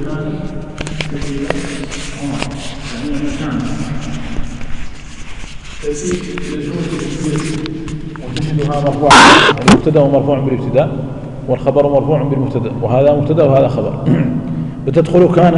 وتجدها مرفوعة، المبتدا مرفوع بالابتداء والخبر مرفوع بالمبتدا، وهذا مبتدا وهذا خبر. بتدخل كان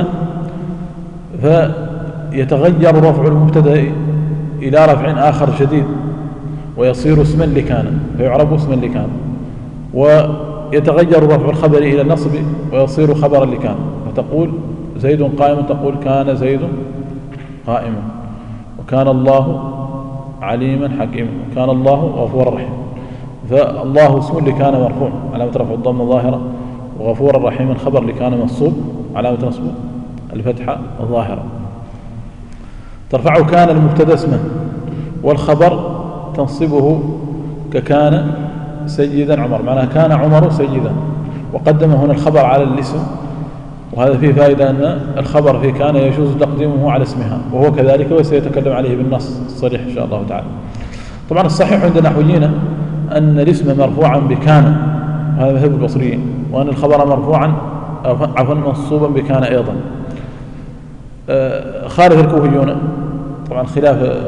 فيتغير رفع المبتدا إلى رفع آخر شديد ويصير اسما لكان فيعرب اسما لكان، ويتغير رفع الخبر إلى النصب ويصير خبرا لكان، فتقول زيد قائم تقول كان زيد قائما، وكان الله عليما حكيما، وكان الله غفورا رحيما. فالله اسم لكان مرفوع علامة رفع الضمة الظاهرة، وغفورا رحيما خبر لكان منصوب علامة نصبه الفتحة الظاهرة. ترفع كان المبتدا اسما، والخبر تنصبه ككان سيدا عمر، معناها كان عمر سيدا، وقدم هنا الخبر على الاسم، وهذا فيه فائدة أن الخبر في كان يجوز تقديمه على اسمها، وهو كذلك وسيتكلم عليه بالنص الصريح إن شاء الله تعالى. طبعا الصحيح عند نحويين أن الاسم مرفوعا بكان، وهذا مذهب البصريين، وأن الخبر مرفوعا عفوا منصوبا بكان أيضا. خالف الكوفيون طبعا خلاف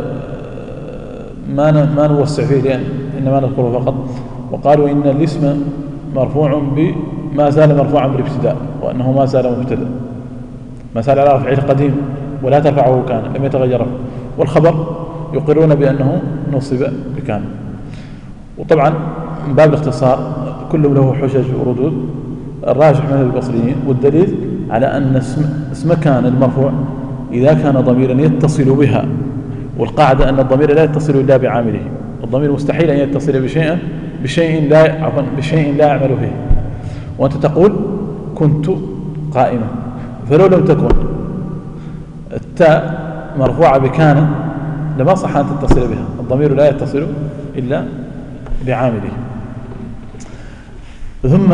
ما نوسع فيه لأن إنما نذكره فقط، وقالوا إن الاسم مرفوع ما زال مرفوعا بالابتداء، وأنه ما زال مبتدا، ما زال على رفعه القديم ولا ترفعه كان لم يتغير، والخبر يقرون بأنه نصب بكان. وطبعا من باب الاختصار كل له حجج وردود، الراجح من البصريين والدليل على أن اسم كان المرفوع إذا كان ضميرا يتصل بها، والقاعدة أن الضمير لا يتصل إلا بعامله، الضمير مستحيل أن يتصل بشيء لا يعمل فيه. وأنت تقول كنت قائما، فلو لم تكن التاء مرفوعة بكان لما صح أن تتصل بها، الضمير لا يتصل إلا بعامله. ثم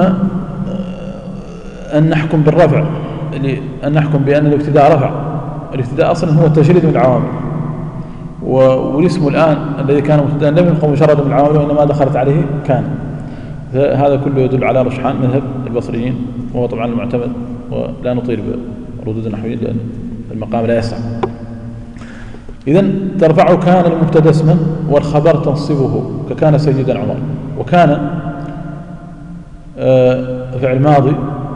أن نحكم بالرفع، أن نحكم بأن الابتداء رفع، الابتداء أصلا هو تجريد من العوامل، والاسم الآن الذي كان مبتدأ لم يكن مجرد من العوامل وإنما دخلت عليه كان. هذا كله يدل على رجحان مذهب البصريين، وهو طبعا المعتمد، ولا نطيل بردود النحويين لأن المقام لا يسع. إذن ترفع كان المبتدا اسما، والخبر تنصبه ككان سيدا عمر. وكان فعل ماضي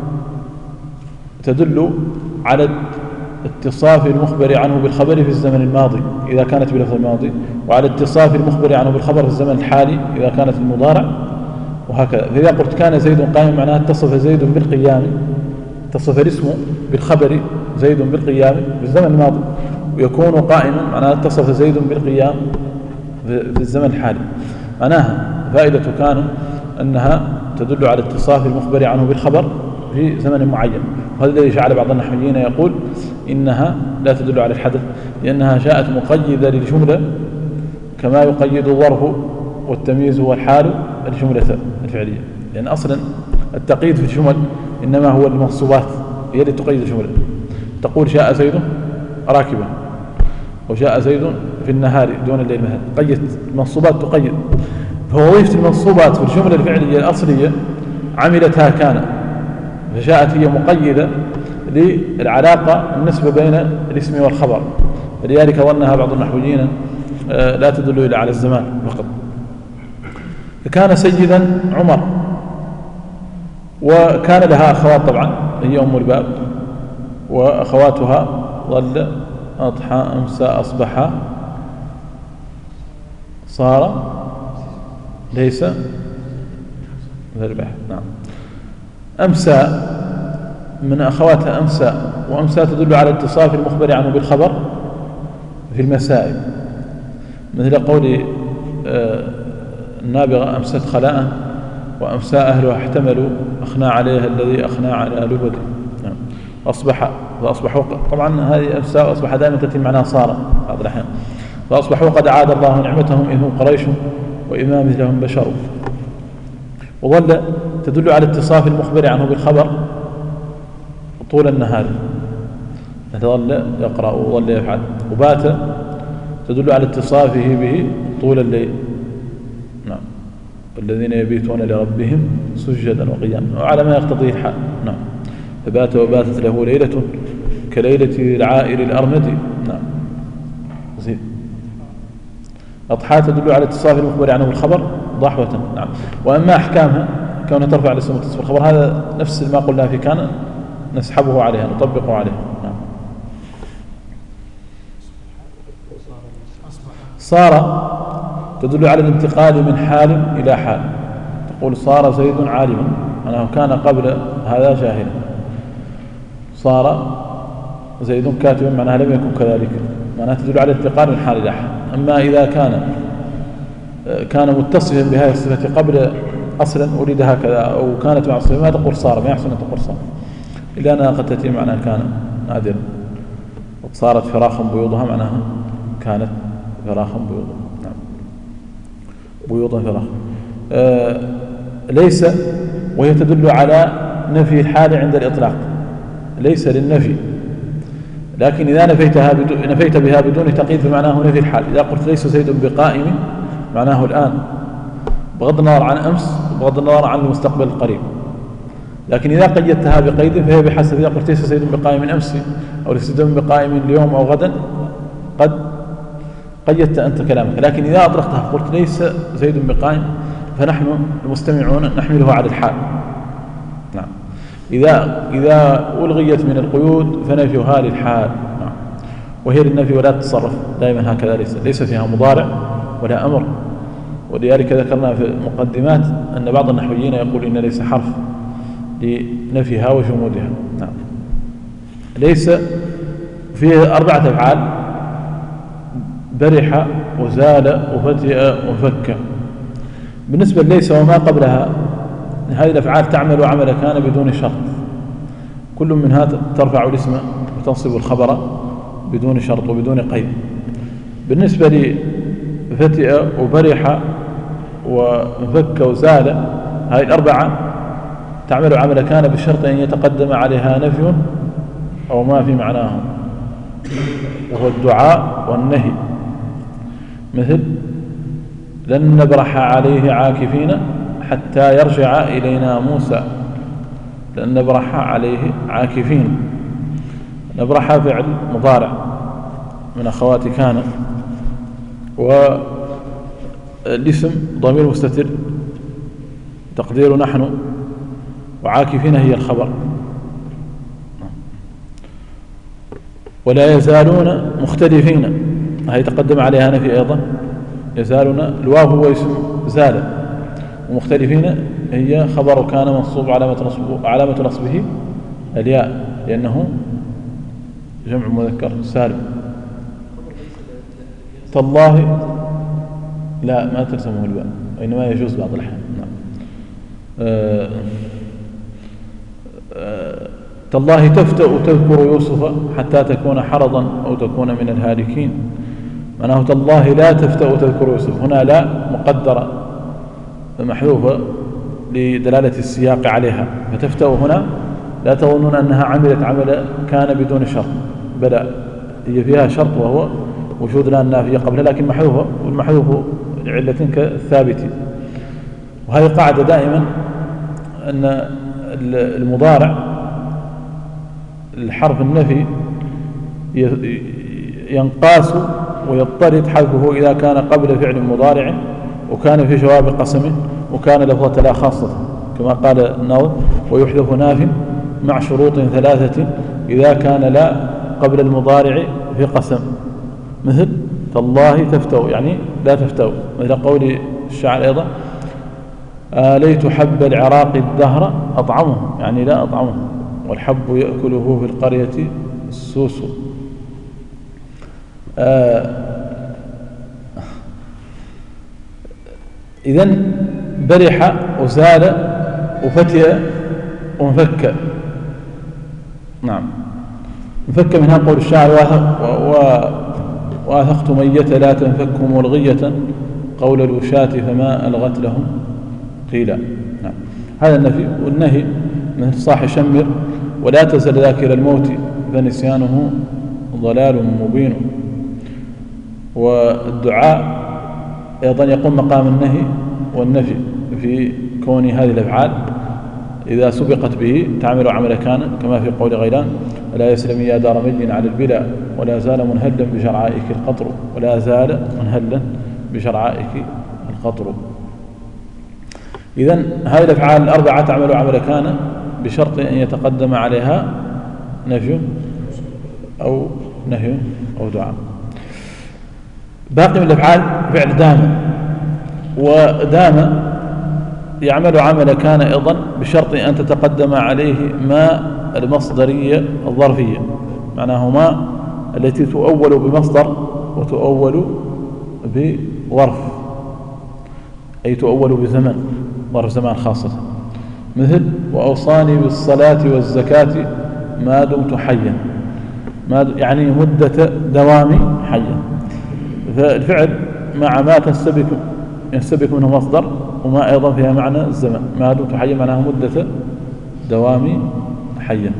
تدل على اتصاف المخبر عنه بالخبر في الزمن الماضي إذا كانت بلفظ الماضي، وعلى اتصاف المخبر عنه بالخبر في الزمن الحالي إذا كانت المضارع، وهكذا. فإذا قلت كان زيد قائما معناها اتصف زيد بالقيام، اتصف الاسم بالخبر زيد بالقيام في الزمن الماضي، ويكون قائما معناها اتصف زيد بالقيام في الزمن الحالي. معناها فائدة كان أنها تدل على اتصاف المخبر عنه بالخبر في زمن معين، وهذا الذي جعل بعض النحويين يقول إنها لا تدل على الحدث، لأنها جاءت مقيدة للجملة كما يقيد الظرف والتمييز والحال الجملة الفعلية، لأن أصلا التقييد في الجمل إنما هو المنصوبات هي التي تقيد الجملة. تقول جاء زيد راكبا، وجاء زيد في النهار دون الليل مثلا، قيد المنصوبات تقيد. فوظيفة المنصوبات في الجملة الفعلية الأصلية عملتها كان، فجاءت هي مقيدة للعلاقة النسبة بين الاسم والخبر، فلذلك ظنها بعض النحويين لا تدل إلا على الزمان فقط. فكان سيدا عمر، وكان لها أخوات طبعا هي أم الباب، وأخواتها ظل أضحى أمسى أصبح صار ليس ذبح. نعم. أمسى من أخواتها أمسى، وأمسى تدل على اتصاف المخبر عنه بالخبر في المسائل، مثل قول النابغة أمست خلاء، وأمسى أهلها احتملوا أخنى عليها الذي أخنى على لبد. نعم. أصبح فأصبحوا، طبعا هذه أمسى وأصبح دائما تأتي معناها صار بعض الأحيان. فأصبحوا قد أعاد الله نعمتهم إذ هم قريش وإما مثلهم بشر. وظل تدل على اتصاف المخبر عنه بالخبر طول النهار، ظل يقرأ وظل يفعل. وبات تدل على اتصافه به طول الليل. نعم. الذين يبيتون لربهم سجدا وقياما، وعلى ما يقتضيه الحال. نعم. فبات وباتت له ليلة كليلة العائر الأرمد. نعم. زين. أضحى تدل على اتصاف المخبر عنه بالخبر ضحوة. نعم. وأما أحكامها كونها ترفع الاسم وتصف الخبر، هذا نفس ما قلنا في كان نسحبه عليها نطبقه عليها. نعم. صار تدل على الانتقال من حال إلى حال. تقول صار زيد عالما، أنه كان قبل هذا جاهلا. صار زيد كاتبا، معناها لم يكن كذلك، معناها تدل على الانتقال من حال إلى حال. أما إذا كان متصفا بهذه الصفة قبل أصلا ولد هكذا أو كانت مع الصفة، ما تقول صار، ما يحسن أن تقول صار، إلا أنها قد تأتي معناها كان نادرا. صارت فراخا بيوضها، معناها كانت فراخا بيوضها. نعم. بيوضا فراخا. ليس، وهي تدل على نفي الحال عند الإطلاق، ليس للنفي، لكن إذا نفيت بها بدون تقييد فمعناه نفي الحال. إذا قلت ليس زيد بقائم معناه الآن، بغض النظر عن أمس وبغض النظر عن المستقبل القريب. لكن إذا قيدتها بقيد فهي بحسب، إذا قلت ليس زيد بقائم من أمس أو ليس زيد بقائم اليوم أو غدا قد قيدت أنت كلامك. لكن إذا أطلقتها قلت ليس زيد بقائم فنحن المستمعون نحمله على الحال. نعم. إذا ألغيت من القيود فنفيها للحال. نعم. وهي للنفي ولا تتصرف دائما هكذا، ليس فيها مضارع ولا أمر. ولذلك ذكرنا في المقدمات أن بعض النحويين يقول إن ليس حرف لنفيها وجمودها. نعم. ليس فيه 4 أفعال: برح وزال وفتئ وفك. بالنسبة ليس وما قبلها، هذه الأفعال تعمل عمل كان بدون شرط، كل منها ترفع الاسم وتنصب الخبر بدون شرط وبدون قيد. بالنسبة لفتئ وبرح وفك وزال، هذه ال4 تعمل عمل كان بشرط أن يتقدم عليها نفي أو ما في معناه، وهو الدعاء والنهي. مثل لن نبرح عليه عاكفين حتى يرجع إلينا موسى. لن نبرح عليه عاكفين. نبرح فعل مضارع من أخوات كان، والاسم ضمير مستتر تقدير نحن، وعاكفين هي الخبر. ولا يزالون مختلفين، هي تقدم عليها نفي أيضا. يزالون الواو هو اسم زال، ومختلفين هي خبر كان منصوب علامة نصبه الياء لأنه جمع مذكر سالم. تالله لا، ما تلزمه الباء، وإنما يجوز بعض الأحيان. نعم. تالله تفتأ تذكر يوسف حتى تكون حرضا أو تكون من الهالكين. معناه تالله لا تفتأ تذكر يوسف، هنا لا مقدرة محذوفة لدلالة السياق عليها، فتفتأ هنا لا تظنون أنها عملت عمل كان بدون شرط، بل هي فيها شرط وهو وجود لا النافية قبلها، لكن محذوفة، والمحذوف لعلة كالثابت. وهذه قاعدة دائما أن المضارع الحرف النفي ينقاس ويضطرد حذفه إذا كان قبل فعل مضارع وكان في جواب قسمه وكان لفظة لا خاصة، كما قال الناظم: ويحذف ناف مع شروط 3 إذا كان لا قبل المضارع في قسم. مثل تالله تفتو، يعني لا تفتو. مثل قول الشاعر أيضا: آليت حب العراق الدهر أطعمه، يعني لا أطعمه، والحب يأكله في القرية السوس. إذن برح وزال وفتئ وانفك. نعم. انفك منها قول الشاعر: واثقت مية لا تنفك ملغية قول الوشاة فما ألغت لهم قيلا. نعم. هذا النفي. والنهي من صاح شمر: ولا تزل ذاكر الموت فنسيانه ضلال مبين. والدعاء أيضا يقوم مقام النهي والنفي في كون هذه الأفعال إذا سبقت به تعمل عمل كان، كما في قول غيلان: ولا يسلم يا دار مجد على البلا ولا زال منهلا بشرعائك القطر، ولا زال منهلا بشرعائك القطر. إذن هذه الأفعال الأربعة تعمل عمل كان بشرط أن يتقدم عليها نفي أو نهي أو دعاء. باقي من الأفعال فعل دام، ودام يعمل عمل كان أيضا بشرط أن تتقدم عليه ما المصدرية الظرفية، معناه ما التي تؤول بمصدر وتؤول بظرف، أي تؤول بزمن، ظرف زمان خاصة، مثل: وأوصاني بالصلاة والزكاة ما دمت حيا، يعني مدة دوامي حيا. فالفعل مع ما ينسبك منه مصدر، وما أيضا فيها معنى الزمن، ما دمت حيا معناه مدة دوامي حيا.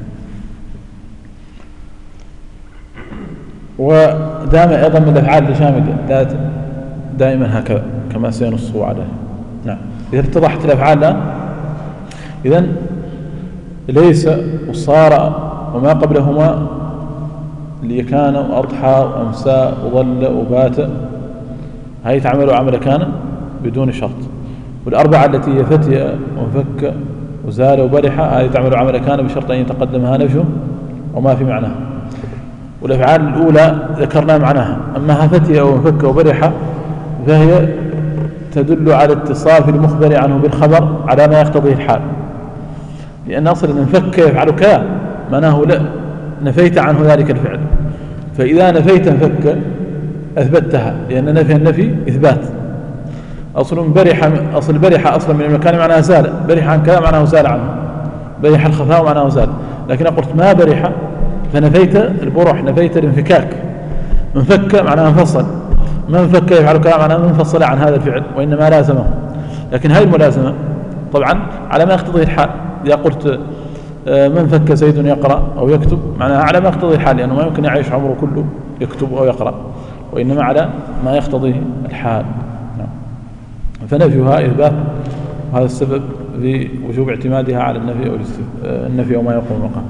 ودام أيضا من الأفعال الشاملة دائما هكذا كما سينص عليه. نعم. إذا اتضحت الأفعال الآن، إذن ليس وصار وما قبلهما اللي كان وأضحى وأمسى وظل وبات، هاي تعمل عمل كان بدون شرط. والأربعة التي هي فتي وفك وزال وبرح، هذه تعمل عمل كان بشرط أن يتقدمها نفي وما في معناها. والأفعال الأولى ذكرنا معناها، أما فتي وفك وبرح فهي تدل على اتصاف المخبر عنه بالخبر على ما يقتضيه الحال، لأن أصل أن فك يفعل كذا معناه لا نفيت عنه ذلك الفعل، فإذا نفيت فك أثبتها، لأن نفي النفي إثبات. أصل برح أصلا من المكان معناه زال، برح عن كذا معناه زال عنه، برح الخفاء معناه زال. لكن قلت ما برح فنفيت البرح، نفيت الانفكاك. من فك معناه انفصل، من فك يفعل كذا معناه منفصل عن هذا الفعل وإنما لازمه. لكن هذه الملازمة طبعا على ما يقتضي الحال. إذا قلت من فك زيد يقرأ أو يكتب معناها على ما يقتضي الحال، لأنه ما يمكن يعيش عمره كله يكتب أو يقرأ، وإنما على ما يقتضيه الحال. فنفيها إثبات، وهذا السبب في وجوب اعتمادها على النفي أو النفي وما يقوم مقام.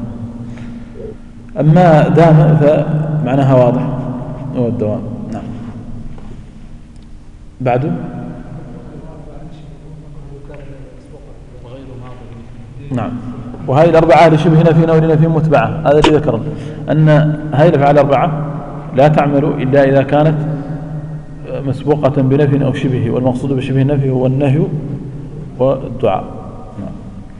أما دام فمعناها واضح، هو الدوام. نعم. بعده نعم. وهذه الأربعة لشبه نفي أو لنفي متبعة، هذا الذي ذكرنا أن هذه الأفعال الأربعة لا تعمل إلا إذا كانت مسبوقة بنفي أو شبه، والمقصود بشبه النفي هو النهي والدعاء. نعم.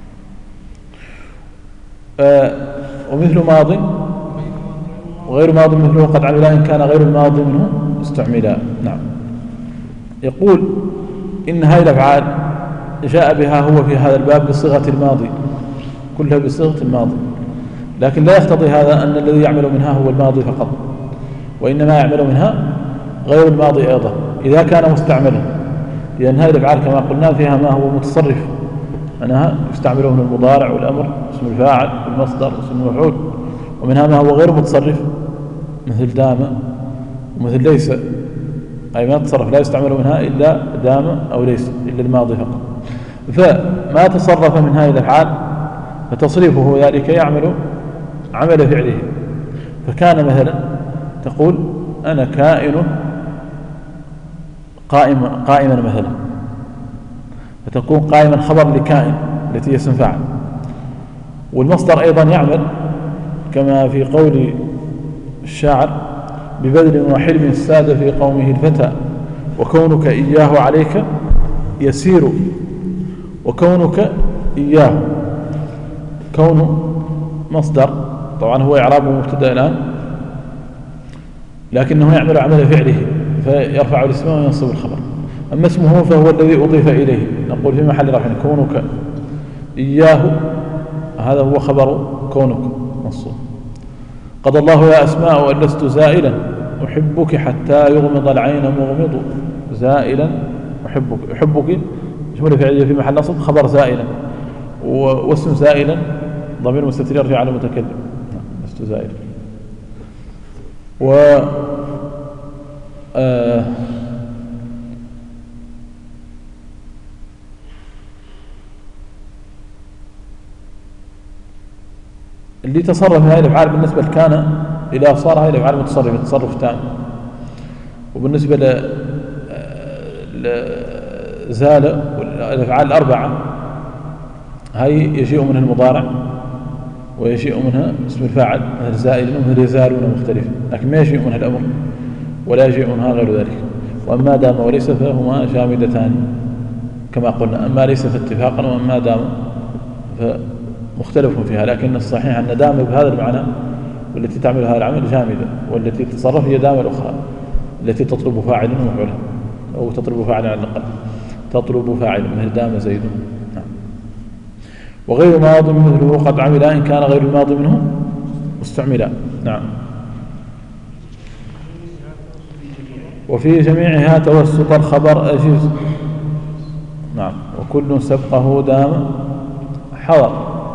ومثل ماض وغير ماض مثله قد عملا إن كان غير الماضي منه استعملا. نعم. يقول إن هذه الأفعال جاء بها هو في هذا الباب بصيغة الماضي، كلها بصيغة الماضي، لكن لا يقتضي هذا أن الذي يعمل منها هو الماضي فقط، وإنما يعمل منها غير الماضي أيضا إذا كان مستعملا، لأن هذه الأفعال كما قلنا فيها ما هو متصرف، أنها يستعمله من المضارع والأمر اسم الفاعل والمصدر اسم المفعول، ومنها ما هو غير متصرف مثل دام ومثل ليس، أي ما تصرف لا يستعمل منها إلا دام أو ليس، إلا الماضي فقط. فما تصرف من هذه الأفعال فتصريفه ذلك يعمل عمل فعله. فكان مثلا تقول أنا كائن قائما مثلا، فتكون قائما خبر لكائن التي اسم فاعل. والمصدر أيضا يعمل كما في قول الشاعر: ببذل وحلم ساد في قومه الفتى وكونك إياه عليك يسير. وكونك إياه، كون مصدر طبعا هو إعرابه مبتدأ الآن، لكنه يعمل عمل فعله فيرفع الاسم وينصب الخبر. أما اسمه فهو الذي أضيف إليه، نقول في محل رفع كونك إياه، هذا هو خبر كونك منصوب. قضى الله يا أسماء أن لست زائلا أحبك حتى يغمض العين مغمض. زائلا أحبك، أحبك جملة فعلية في محل نصب خبر زائلا، واسم زائلا ضمير مستتر يرجع على المتكلم. لست زائلا. اللي تصرف هذه الأفعال بالنسبة لكان إذا صار هذه الأفعال متصرفة تصرف تام، وبالنسبة لزال الأفعال الأربعة هاي يجيء منها المضارع ويجيء منها اسم الفاعل مثل زائل ومثل يزالون مختلف، لكن ما يجيء منها الأمر ولا يجيء منها غير ذلك. وأما دام وليس فهما جامدتان كما قلنا، أما ليس فاتفاقا وأما دام فمختلف فيها، لكن الصحيح أن دام بهذا المعنى والتي تعمل هذا العمل جامدة، والتي تتصرف هي دام الأخرى التي تطلب فاعلا ومفعولا، أو تطلب فاعلا على الأقل، تطلب فاعلا مثل دام زيد. نعم. وغير ماض مثله قد عمل إن كان غير الماضي منه استعملا. نعم. وفي جميعها توسط الخبر أجيز. نعم. وكل سبقه دام حضر.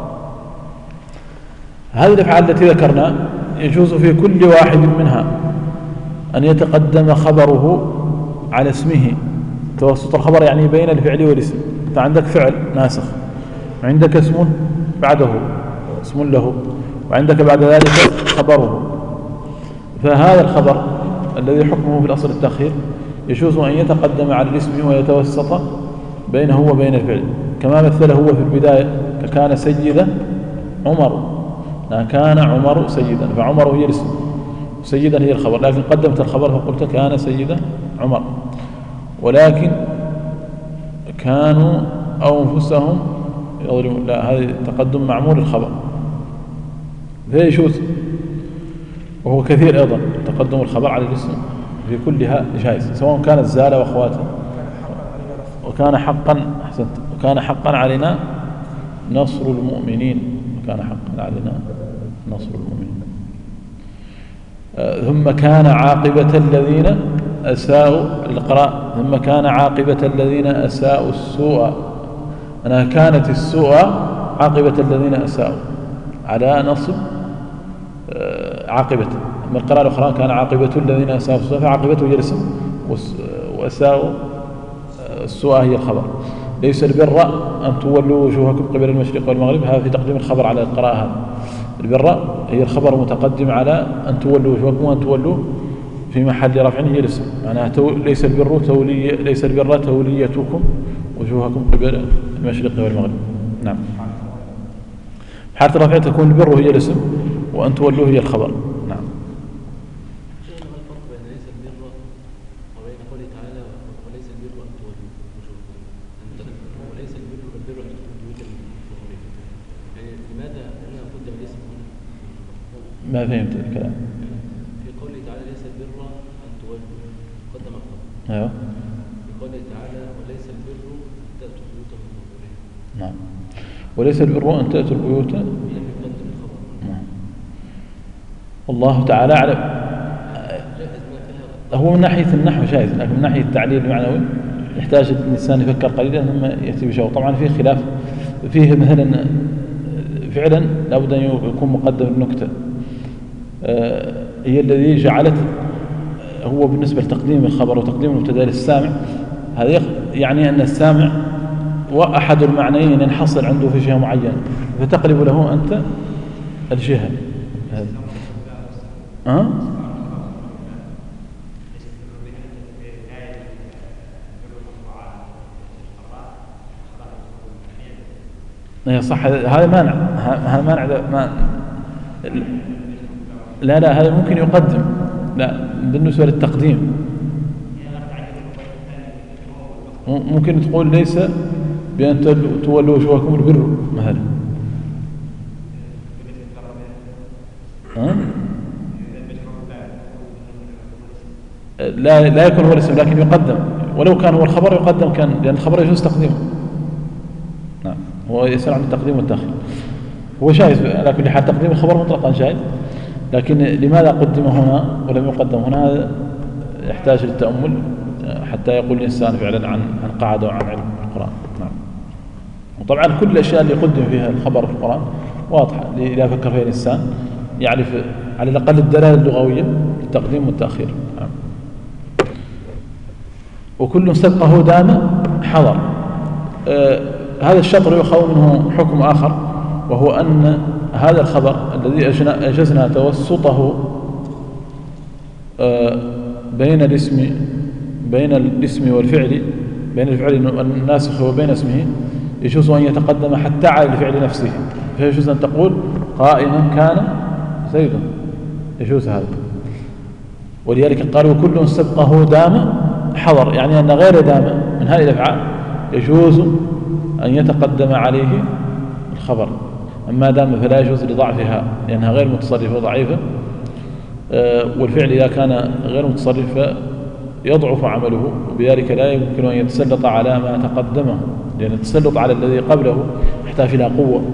هذه الأفعال التي ذكرنا يجوز في كل واحد منها أن يتقدم خبره على اسمه. توسط الخبر يعني بين الفعل والاسم. أنت عندك فعل ناسخ، وعندك اسم بعده اسم له، وعندك بعد ذلك خبره، فهذا الخبر الذي حكمه في الأصل التأخير يجوز أن يتقدم على الاسم ويتوسط بينه وبين الفعل، كما مثله هو في البداية كان سيدا عمر، كان عمر سيدا، فعمر هي الاسم سيدا هي الخبر، لكن قدمت الخبر فقلت كان سيدا عمر، ولكن كانوا أو أنفسهم يظلمون، لا، هذا تقدم معمول الخبر فيجوز، وهو كثير أيضا تقدم الخبر على الاسم في كلها جائز، سواء كانت زالة وأخواتها. وكان حقا أحسنت، وكان حقا علينا نصر المؤمنين، وكان حقا علينا نصر المؤمنين. ثم كان عاقبة الذين أساءوا القراء، ثم كان عاقبة الذين أساءوا السوء، أنها كانت السوء عاقبة الذين أساءوا على نصب عاقبة. أما القراءة الأخرى كان عاقبة الذين أساءوا السوء فعاقبته هي الاسم وأساءوا السوء هي الخبر. ليس البر أن تولوا وجوهكم قبل المشرق والمغرب، هذا في تقديم الخبر على القراءة. هذا البر هي الخبر متقدم على أن تولوا وجوهكم، وأن تولوا في محل رفع هي الاسم، معناها ليس البر توليتكم وجوهكم قبل المشرق والمغرب. نعم. حالة الرفع تكون البر هي الاسم وأن تولوا هي الخبر. نعم. ما فهمت الكلام. في قوله تعالى ليس البر أن تولوا قدم الخبر. أيوه. في قوله تعالى وليس البر أن تأتوا البيوت من ظهورها. نعم. وليس البر أن تأتوا البيوت. نعم. والله تعالى أعلم. هو من ناحية النحو جائز، لكن من ناحية التعليل المعنوي يحتاج الإنسان يفكر قليلا ثم يأتي بشيء. طبعا فيه خلاف، فيه مثلا فعلا لابد أن يكون مقدم النكتة هي الذي جعلت هو بالنسبة لتقديم الخبر وتقديم المبتدا للسامع، هذا يعني أن السامع وأحد المعنيين ينحصر عنده في جهة معينة فتقلب له أنت الجهة. صح، هذا مانع، هذا مانع. لا هذا ممكن يقدم، لا بالنسبة للتقديم ممكن تقول ليس بأن تولوا وجوهكم البر مثلا. لا يكون هو الاسم لكن يقدم، ولو كان هو الخبر يقدم، كان لأن الخبر يجوز تقديمه. نعم، هو يسأل عن التقديم والتأخير، هو جائز على كل حال، تقديم الخبر مطلقا جائز، لكن لماذا قدم هنا ولم يقدم هنا هذا يحتاج للتأمل حتى يقول الإنسان فعلا عن قاعدة وعن علم القرآن. نعم. وطبعا كل الأشياء اللي يقدم فيها الخبر في القرآن واضحة، إذا فكر فيها الإنسان يعرف على الأقل الدلالة اللغوية للتقديم والتأخير. نعم. وكل سبقه دام حضر. هذا الشطر يؤخذ منه حكم آخر، وهو أن هذا الخبر الذي أجزنا توسطه بين الاسم والفعل، بين الفعل الناسخ وبين اسمه، يجوز أن يتقدم حتى على الفعل نفسه، فيجوز أن تقول قائما كان زيد، يجوز هذا. ولذلك قالوا كل سبقه دام حضر، يعني أن غير دام من هذه الأفعال يجوز أن يتقدم عليه الخبر. أما دام فلا يجوز لضعفها لأنها غير متصرفة وضعيفة، والفعل إذا كان غير متصرف يضعف عمله، وبذلك لا يمكن أن يتسلط على ما تقدمه، لأن التسلط على الذي قبله يحتاج إلى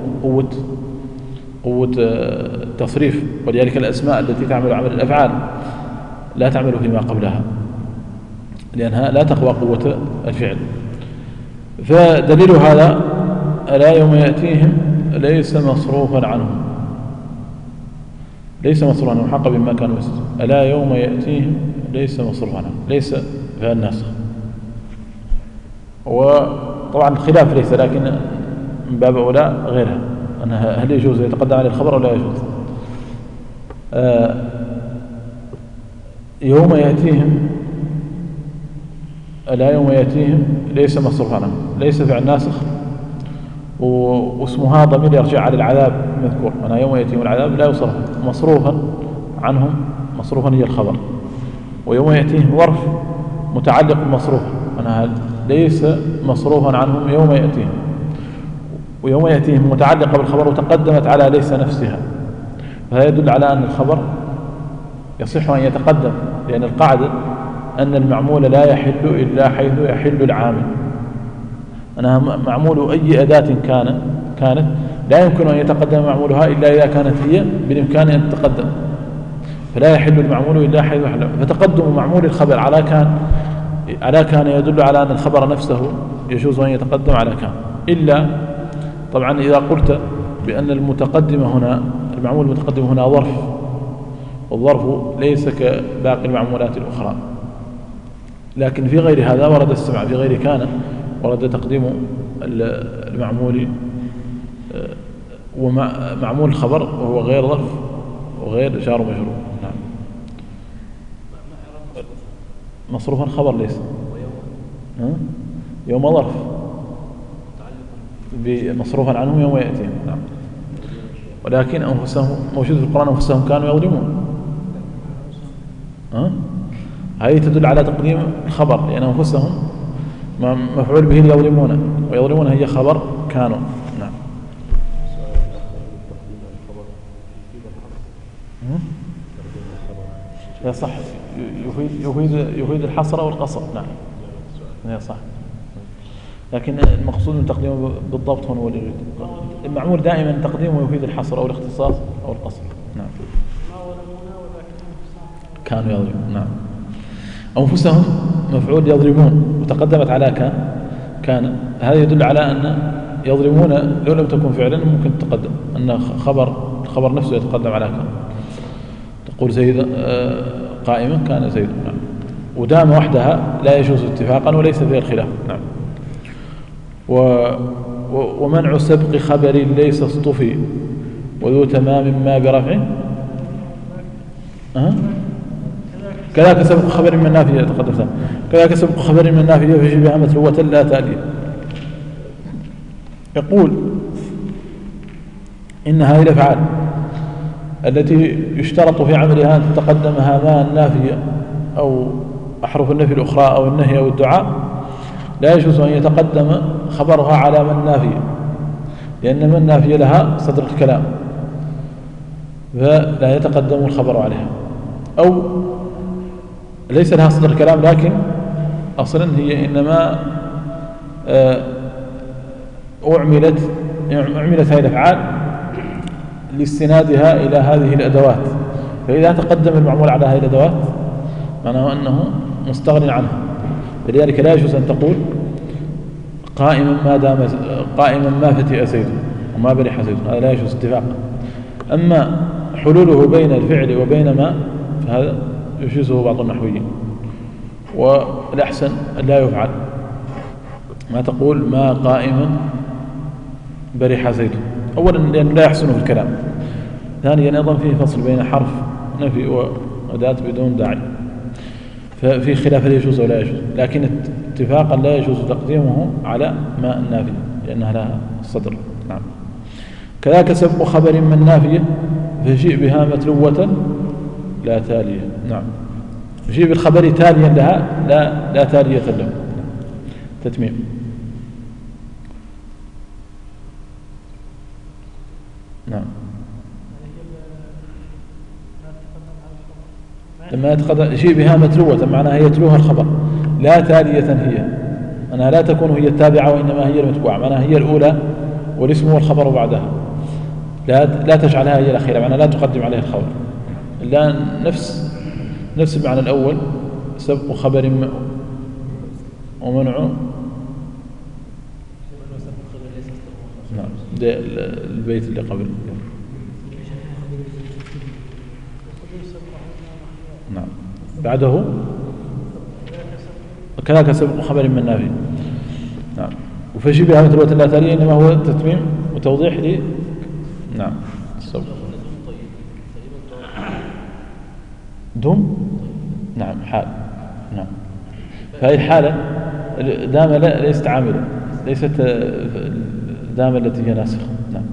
قوة التصريف. ولذلك الأسماء التي تعمل عمل الأفعال لا تعمل فيما قبلها لأنها لا تقوى قوة الفعل. فدليل هذا ألا يوم يأتيهم ليس مصروفا عنهم، ليس مصروفا عنهم حق بما كانوا يستهزئون. ألا يوم يأتيهم ليس مصروفا عنهم، ليس فيها الناسخ. وطبعا الخلاف ليس، لكن من باب أولى غيرها، أنها هل يجوز يتقدم عليه الخبر أو لا يجوز. يوم يأتيهم، ألا يوم يأتيهم ليس مصروفا عنهم، ليس فعل ناسخ، واسمها ضمير يرجع على العذاب مذكور. أنا يوم يأتيهم العذاب لا يصرف مصروفا عنهم، مصروفا هي الخبر. ويوم يأتيهم ظرف متعلق بمصروف، أنا ليس مصروفا عنهم يوم يأتيهم، ويوم يأتيهم متعلقة بالخبر وتقدمت على ليس نفسها، فهذا يدل على أن الخبر يصح أن يتقدم، لأن القاعدة أن المعمول لا يحل إلا حيث يحل العامل. أنها معمول أي أداة كانت لا يمكن أن يتقدم معمولها إلا إذا كانت هي بالإمكان أن تتقدم، فلا يحل المعمول إلا حيث يحل. فتقدم معمول الخبر على كان يدل على أن الخبر نفسه يجوز أن يتقدم على كان، إلا طبعا إذا قلت بأن المتقدم هنا، المعمول المتقدم هنا ظرف، والظرف ليس كباقي المعمولات الأخرى. لكن في غير هذا ورد السمع، في غير كان ورد تقديم المعمول ومعمول الخبر وهو غير ظرف وغير جار ومجرور. نعم. مصروفا خبر ليس يوم ظرف مصروفا عنهم يوم يأتيهم. نعم. ولكن أنفسهم موجود في القرآن، أنفسهم كانوا يظلمون. هذه تدل على تقديم الخبر، لأن أنفسهم مفعول به يظلمون، ويظلمون هي خبر كانوا. نعم. يا صح، يفيد الحصر أو القصر. نعم يا صح، لكن المقصود من تقديمه بالضبط هنا هو المعمول دائما تقديمه يفيد الحصر أو الاختصاص أو القصر. نعم. كانوا يظلمون. نعم. أنفسهم مفعول يظلمون وتقدمت على كان، هذا يدل على أن يظلمون لو لم تكن فعلا ممكن تقدم، أن الخبر نفسه يتقدم على كان. تقول زيد قائما كان زيد. نعم. ودام وحدها لا يجوز اتفاقا وليس فيها الخلاف. نعم. ومنع سبق خبر ليس اصطفي وذو تمام ما برفع كذاك سبق خبر من نافية تقدم، كذاك سبق خبر من نافية في شبهها متلوة لا تأليف. يقول إن هذه الأفعال التي يشترط في عملها أن تتقدمها ما النافية أو أحرف النفي الأخرى أو النهي أو الدعاء لا يجوز أن يتقدم خبرها على من نافية، لأن من نافية لها صدر الكلام فلا يتقدم الخبر عليها، أو ليس لها صدر الكلام لكن أصلا هي إنما عملت هذه الأفعال لاستنادها إلى هذه الأدوات، فإذا تقدم المعمول على هذه الأدوات معناه أنه مستغني عنها. فلذلك لا يجوز أن تقول قائما ما فتئ زيد وما برح زيد، هذا لا يجوز اتفاقا. أما حلوله بين الفعل وبين ما فهذا يجوزه بعض النحويين، والأحسن لا يفعل. ما تقول ما قائما برح زيد، أولا لأنه لا يحسن في الكلام، ثانيا أيضا فيه فصل بين حرف نفي وأداة بدون داعي، ففي خلاف هل يجوز أو لا يجوز، لكن اتفاقا لا يجوز تقديمه على ما النافية لأنها لها صدر. نعم. كذاك سبق خبر من نافية فجيء بها متلوة لا تالية. نعم. يجيب بالخبر تاليا لها لا تالية له. تتميم. نعم. لما يجيب بها متلوة معناها يتلوها الخبر لا تالية هي، أنها لا تكون هي التابعة وإنما هي المتبوعة، معناها هي الأولى والاسم والخبر بعدها، لا تجعلها هي الأخيرة، معناها لا تقدم عليها الخبر، إلا نفس المعنى الأول سبق خبر ومنع. نعم. ده البيت اللي قبل. نعم. بعده كذاك سبق خبر من نافي. نعم. وفجي بها مثل لا تالية إنما هو تتميم وتوضيح لي. نعم. السبق دم. نعم. حال. نعم. فهي الحالة دام ليست عاملة، ليست دام التي هي ناسخة. نعم.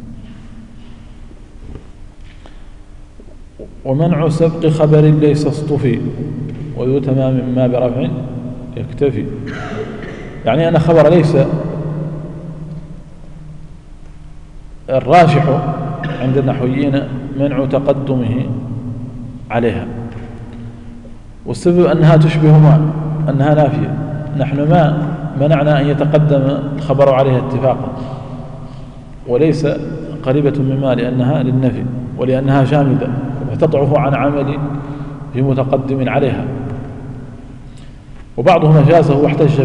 ومنع سبق خبر ليس اصطفي وذو تمام ما برفع يكتفي، يعني أن خبر ليس الراجح عند النحويين منع تقدمه عليها، والسبب أنها تشبه ما أنها نافية، نحن ما منعنا أن يتقدم الخبر عليها اتفاقا، وليس قريبة مما لأنها للنفي ولأنها جامدة وتضعف عن عمل في متقدم عليها. وبعضهم أجازه واحتج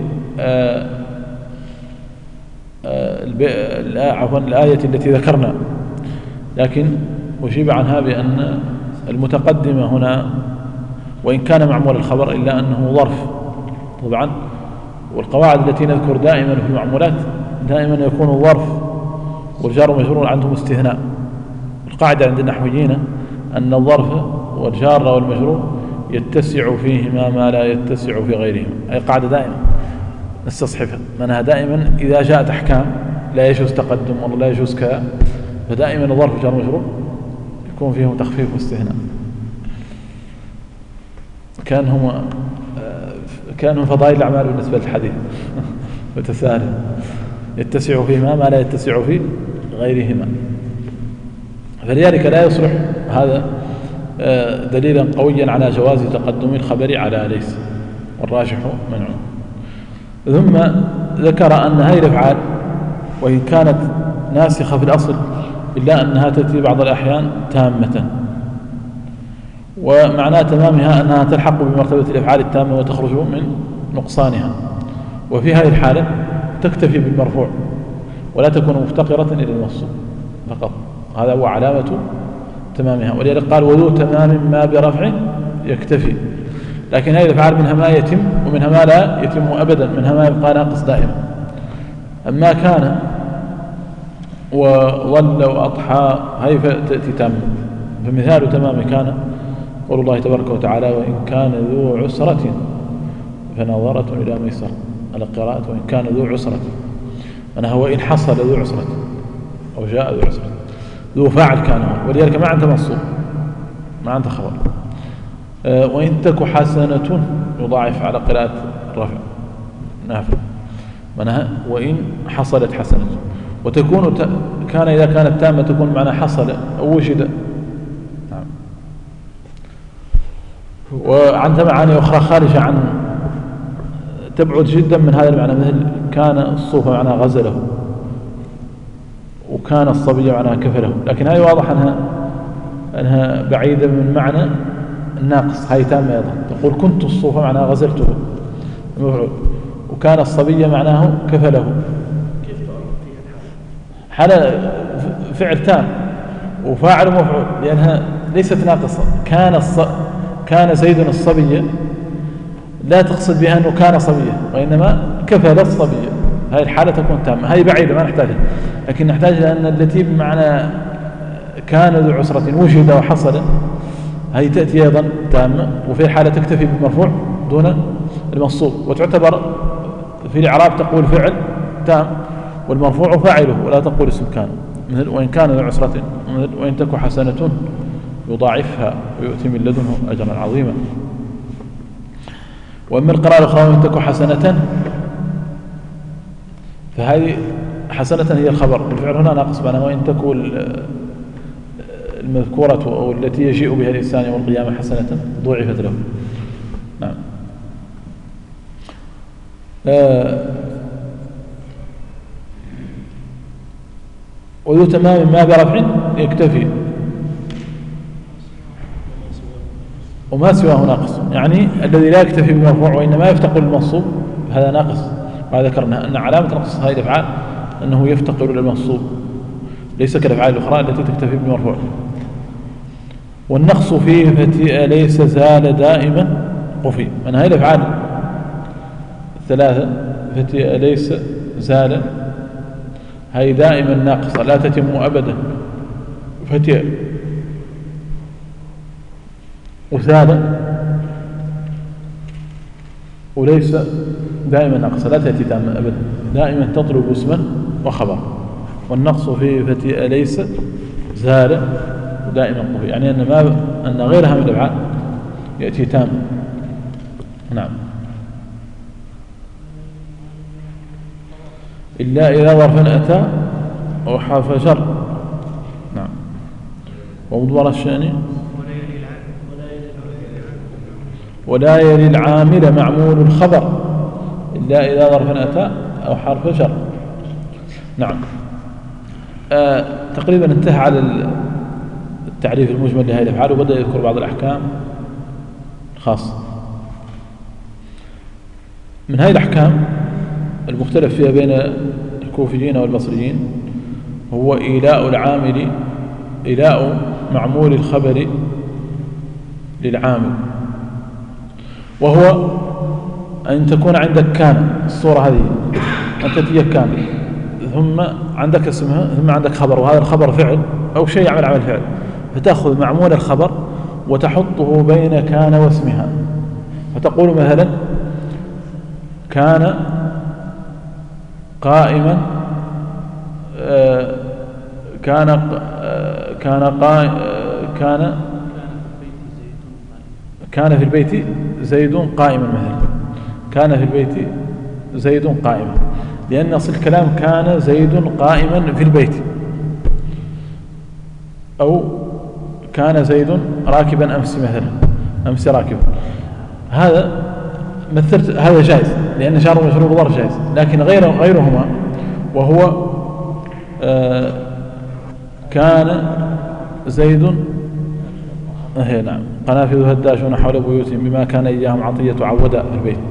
الآية التي ذكرنا، لكن أجيب عنها بأن المتقدم هنا وإن كان معمول الخبر إلا أنه ظرف طبعا، والقواعد التي نذكر دائما في المعمولات دائما يكون الظرف والجار والمجرور عندهم استثناء. القاعدة عند النحويين أن الظرف والجار والمجرور يتسع فيهما ما لا يتسع في غيرهما، أي قاعدة دائما نستصحبها، معناها دائما إذا جاءت أحكام لا يجوز تقدم ولا لا يجوز كذا، فدائما الظرف والجار والمجرور يكون فيهم تخفيف واستثناء. كانهم فضائل الأعمال بالنسبة للحديث وتساهل يتسع فيهما ما لا يتسع في غيرهما، فلذلك لا يصلح هذا دليلا قويا على جواز تقدم الخبر على ليس، والراجح منعه. ثم ذكر أن هذه الأفعال وإن كانت ناسخة في الأصل إلا أنها تأتي بعض الأحيان تامة، ومعنى تمامها أنها تلحق بمرتبة الأفعال التامة وتخرج من نقصانها، وفي هذه الحالة تكتفي بالمرفوع ولا تكون مفتقرة إلى المنصوب فقط، هذا هو علامة تمامها. ولذلك قال وذو تمام ما برفع يكتفي، لكن هذه الأفعال منها ما يتم ومنها ما لا يتم أبدا، منها ما يبقى ناقص دائما. أما كان وظل وأضحى هذه تأتي تامة، فمثال تمام كان قول الله تبارك وتعالى وإن كان ذو عسرة فنظرة إلى ميسر، على قراءة وإن كان ذو عسرة، أنا هو إن حصل ذو عسرة أو جاء ذو عسرة، ذو فاعل كان هو، ولذلك ما عنده منصوب ما عنده خبر. وإن تك حسنة يضاعف على قراءة الرفع نافع، معناها وإن حصلت حسنة، وتكون كان إذا كانت تامة تكون معنى حصل أو وجد. نعم. وعندها معاني أخرى خارجة عن تبعد جدا من هذا المعنى، مثل كان الصوف معناها غزله، وكان الصبي معناها كفله، لكن هذه واضح أنها بعيدة من معنى الناقص، هاي تامة أيضا، تقول كنت الصوف معناها غزلته المفعول، وكان الصبي معناه كفله. كيف تعرف فيها حالة فعل تام وفاعل مفعول، لأنها ليست ناقصة. كان زيد الصبي لا تقصد بها أنه كان صبيا، وإنما كفل الصبي، هذه الحالة تكون تامة، هذه بعيدة ما نحتاجها، لكن نحتاج أن التي بمعنى كان ذو عسرة وجد وحصل، هذه تأتي أيضا تامة، وفي حالة تكتفي بالمرفوع دون المنصوب، وتعتبر في الإعراب تقول فعل تام والمرفوع فاعله ولا تقول اسم كان، مثل وإن كان ذو عسرة، مثل وإن تك حسنة يضاعفها ويؤتي من لدنه أجرا عظيما. وأما القراءة الأخرى وإن تك حسنة، فهذه حسنة هي الخبر، والفعل هنا ناقص معناه وإن تكون المذكورة أو التي يجيء بها الإنسان يوم القيامة حسنة ضعفت له. نعم. وذو تمام ما برفع يكتفي، وما سواه ناقص، يعني الذي لا يكتفي بالمرفوع وإنما يفتقر المنصوب هذا ناقص. ما ذكرنا أن علامة نقص هذه الأفعال أنه يفتقر للمنصوب، ليس كالأفعال الأخرى التي تكتفي بالمرفوع. والنقص فيه فتي ليس زال دائما قفي، من هذه الأفعال الثلاثة فتي ليس زال هي دائما ناقصة لا تتم أبدا، فتي وزال وليس دائما ناقصة لا تأتي تامة أبدا، دائما تطلب اسما وخبر. والنقص في فتي ليس زال دائما قفي، يعني أن غيرها من الأفعال يأتي تام. نعم. إلا إذا ظرفا أتى أو حرف شر. نعم. ومضمر الشأن ولا يلي العامل معمول الخبر إلا إذا ظرفا أتى أو حرف شر. نعم. تقريبا انتهى على التعريف المجمل لهذه الأفعال، وبدأ يذكر بعض الأحكام الخاصة. من هذه الأحكام المختلف فيها بين الكوفيين والبصريين هو إيلاء العامل، إيلاء معمول الخبر للعامل، وهو أن تكون عندك كان، الصورة هذه أنت تجيك كان ثم عندك اسمها ثم عندك خبر، وهذا الخبر فعل أو شيء يعمل عمل فعل، فتأخذ معمول الخبر وتحطه بين كان واسمها، فتقول مثلا كان قائما كان في البيت زيد قائما مثلا، كان في البيت زيد قائما، لأن أصل الكلام كان زيد قائما في البيت، أو كان زيد راكبا أمس مثلا، أمس راكبا. هذا مثلت هذا جائز لأن شار مشروط ظرف جائز، لكن غيرهما وهو كان زيد نعم قنافذ هداشون حول بيوتهم بما كان إياهم عطية عودا في البيت.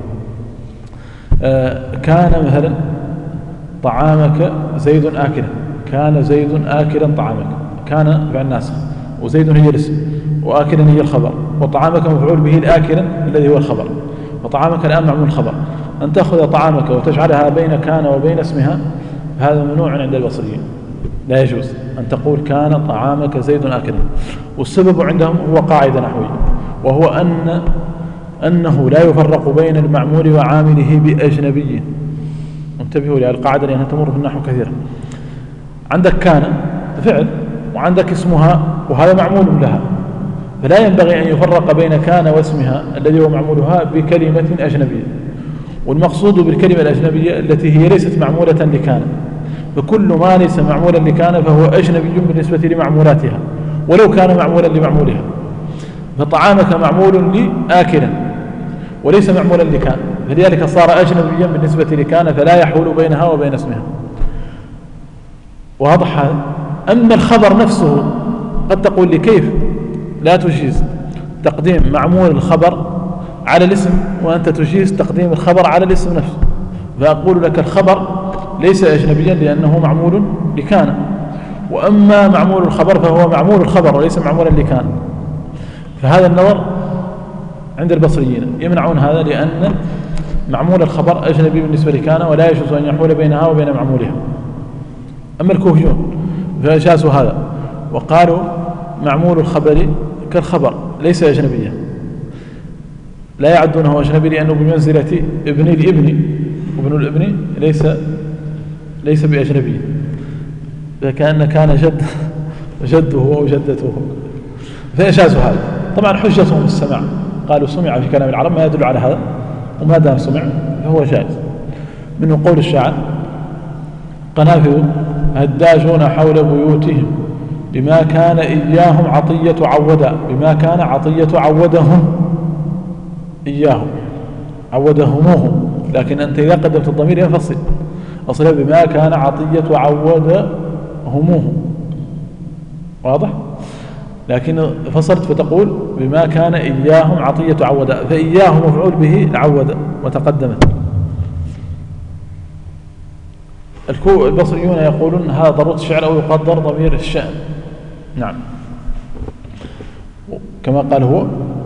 كان مثلا طعامك زيد آكلا، كان زيد آكلا طعامك، كان فعل ناسخ وزيد هي الاسم وآكلا هي الخبر، وطعامك مفعول به الآكلا الذي هو الخبر، وطعامك الآن معمول الخبر. أن تأخذ طعامك وتجعلها بين كان وبين اسمها هذا ممنوع عند البصريين، لا يجوز أن تقول كان طعامك زيد آكلا. والسبب عندهم هو قاعدة نحوية، وهو أنه لا يفرق بين المعمول وعامله بأجنبي. انتبهوا لهذه القاعدة لأنها تمر في النحو كثيرا. عندك كان فعل وعندك اسمها وهذا معمول لها، فلا ينبغي أن يفرق بين كان واسمها الذي هو معمولها بكلمة أجنبية. والمقصود بالكلمة الأجنبية التي هي ليست معمولة لكان، فكل ما ليس معمولا لكان فهو أجنبي بالنسبة لمعمولاتها ولو كان معمولا لمعمولها. فطعامك معمول لآكلا وليس معمولا لكان، فلذلك صار أجنبيا بالنسبة لكان، فلا يحول بينها وبين اسمها. واضح هذا؟ أما الخبر نفسه قد تقول لي كيف لا تجيز تقديم معمول الخبر على الاسم وأنت تجيز تقديم الخبر على الاسم نفسه؟ فأقول لك الخبر ليس أجنبيا لأنه معمول لكان، وأما معمول الخبر فهو معمول الخبر وليس معمولا لكان. فهذا النظر عند البصريين يمنعون هذا، لأن معمول الخبر أجنبي بالنسبة لكان ولا يجوز أن يحول بينها وبين معمولها. أما الكوفيون فأجازوا هذا وقالوا معمول الخبر كالخبر ليس أجنبيا، لا يعدونه أجنبي لأنه بمنزلة ابن الابن، وابن الابن ليس بأجنبي، فكأن كان جده أو جدته، فأجازوا هذا. طبعا حجتهم السماع، قالوا سمع في كلام العرب ما يدل على هذا، وما دام سمع فهو جائز. منه قول الشاعر: قنافذ هداجون حول بيوتهم بما كان إياهم عطية عودا، بما كان عطية عودهم إياهم، عودهموهم، لكن أنت إذا قدمت الضمير ينفصل، أصلا بما كان عطية عودهموهم، واضح؟ لكن فصلت فتقول بما كان إياهم عطية عودا، فإياهم مفعول به عود وتقدمت. البصريون يقولون هذا ضرورة الشعر أو يقدر ضمير الشأن، نعم، كما قال هو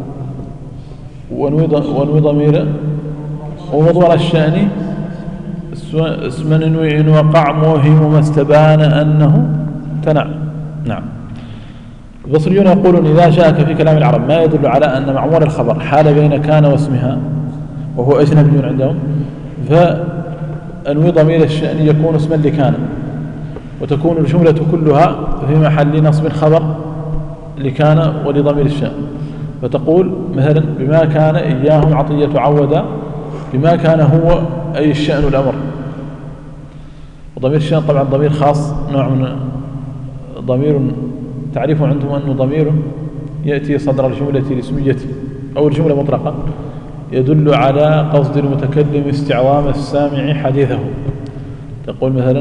ونوي ضمير ومضمر الشأن اسم ننوي إن وقع موهم ما استبان أنه تنع. نعم. البصريون يقولون إذا جاءك في كلام العرب ما يدل على أن معمول الخبر حال بين كان واسمها وهو أجنبي عندهم، فأنوي ضمير الشأن يكون اسما لكان، وتكون الجملة كلها في محل نصب خبر لكان ولضمير الشأن، فتقول مثلا بما كان إياهم عطية عودا، بما كان هو أي الشأن الأمر. وضمير الشأن طبعا ضمير خاص، نوع من ضمير تعريفه عندهم أنه ضمير يأتي صدر الجملة الاسمية أو الجملة مطلقة يدل على قصد المتكلم استعظام السامع حديثه. تقول مثلا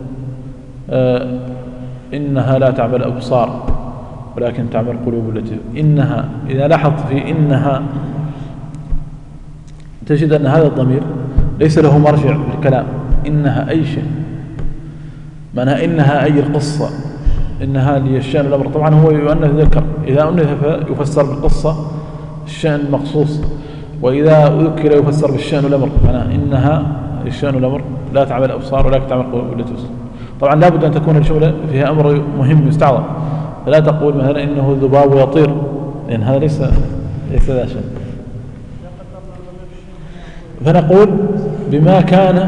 إنها لا تعمل الأبصار ولكن تعمل القلوب التي إنها. إذا لاحظت في إنها تجد أن هذا الضمير ليس له مرجع في الكلام، إنها أي شيء، معناها إنها أي القصة، إنها للشأن الأمر. طبعا هو يؤنث ذكر، إذا أنث فيفسر بالقصة الشأن المخصوص، وإذا ذكر يفسر بالشأن الأمر، معناها إنها الشأن الأمر لا تعمل الأبصار ولكن تعمل القلوب التي تبصر. طبعا لا بد أن تكون الجملة فيها أمر مهم يستعظم، فلا تقول مثلا إنه الذباب يطير، لأن هذا ليس ذا شيء. فنقول بما كان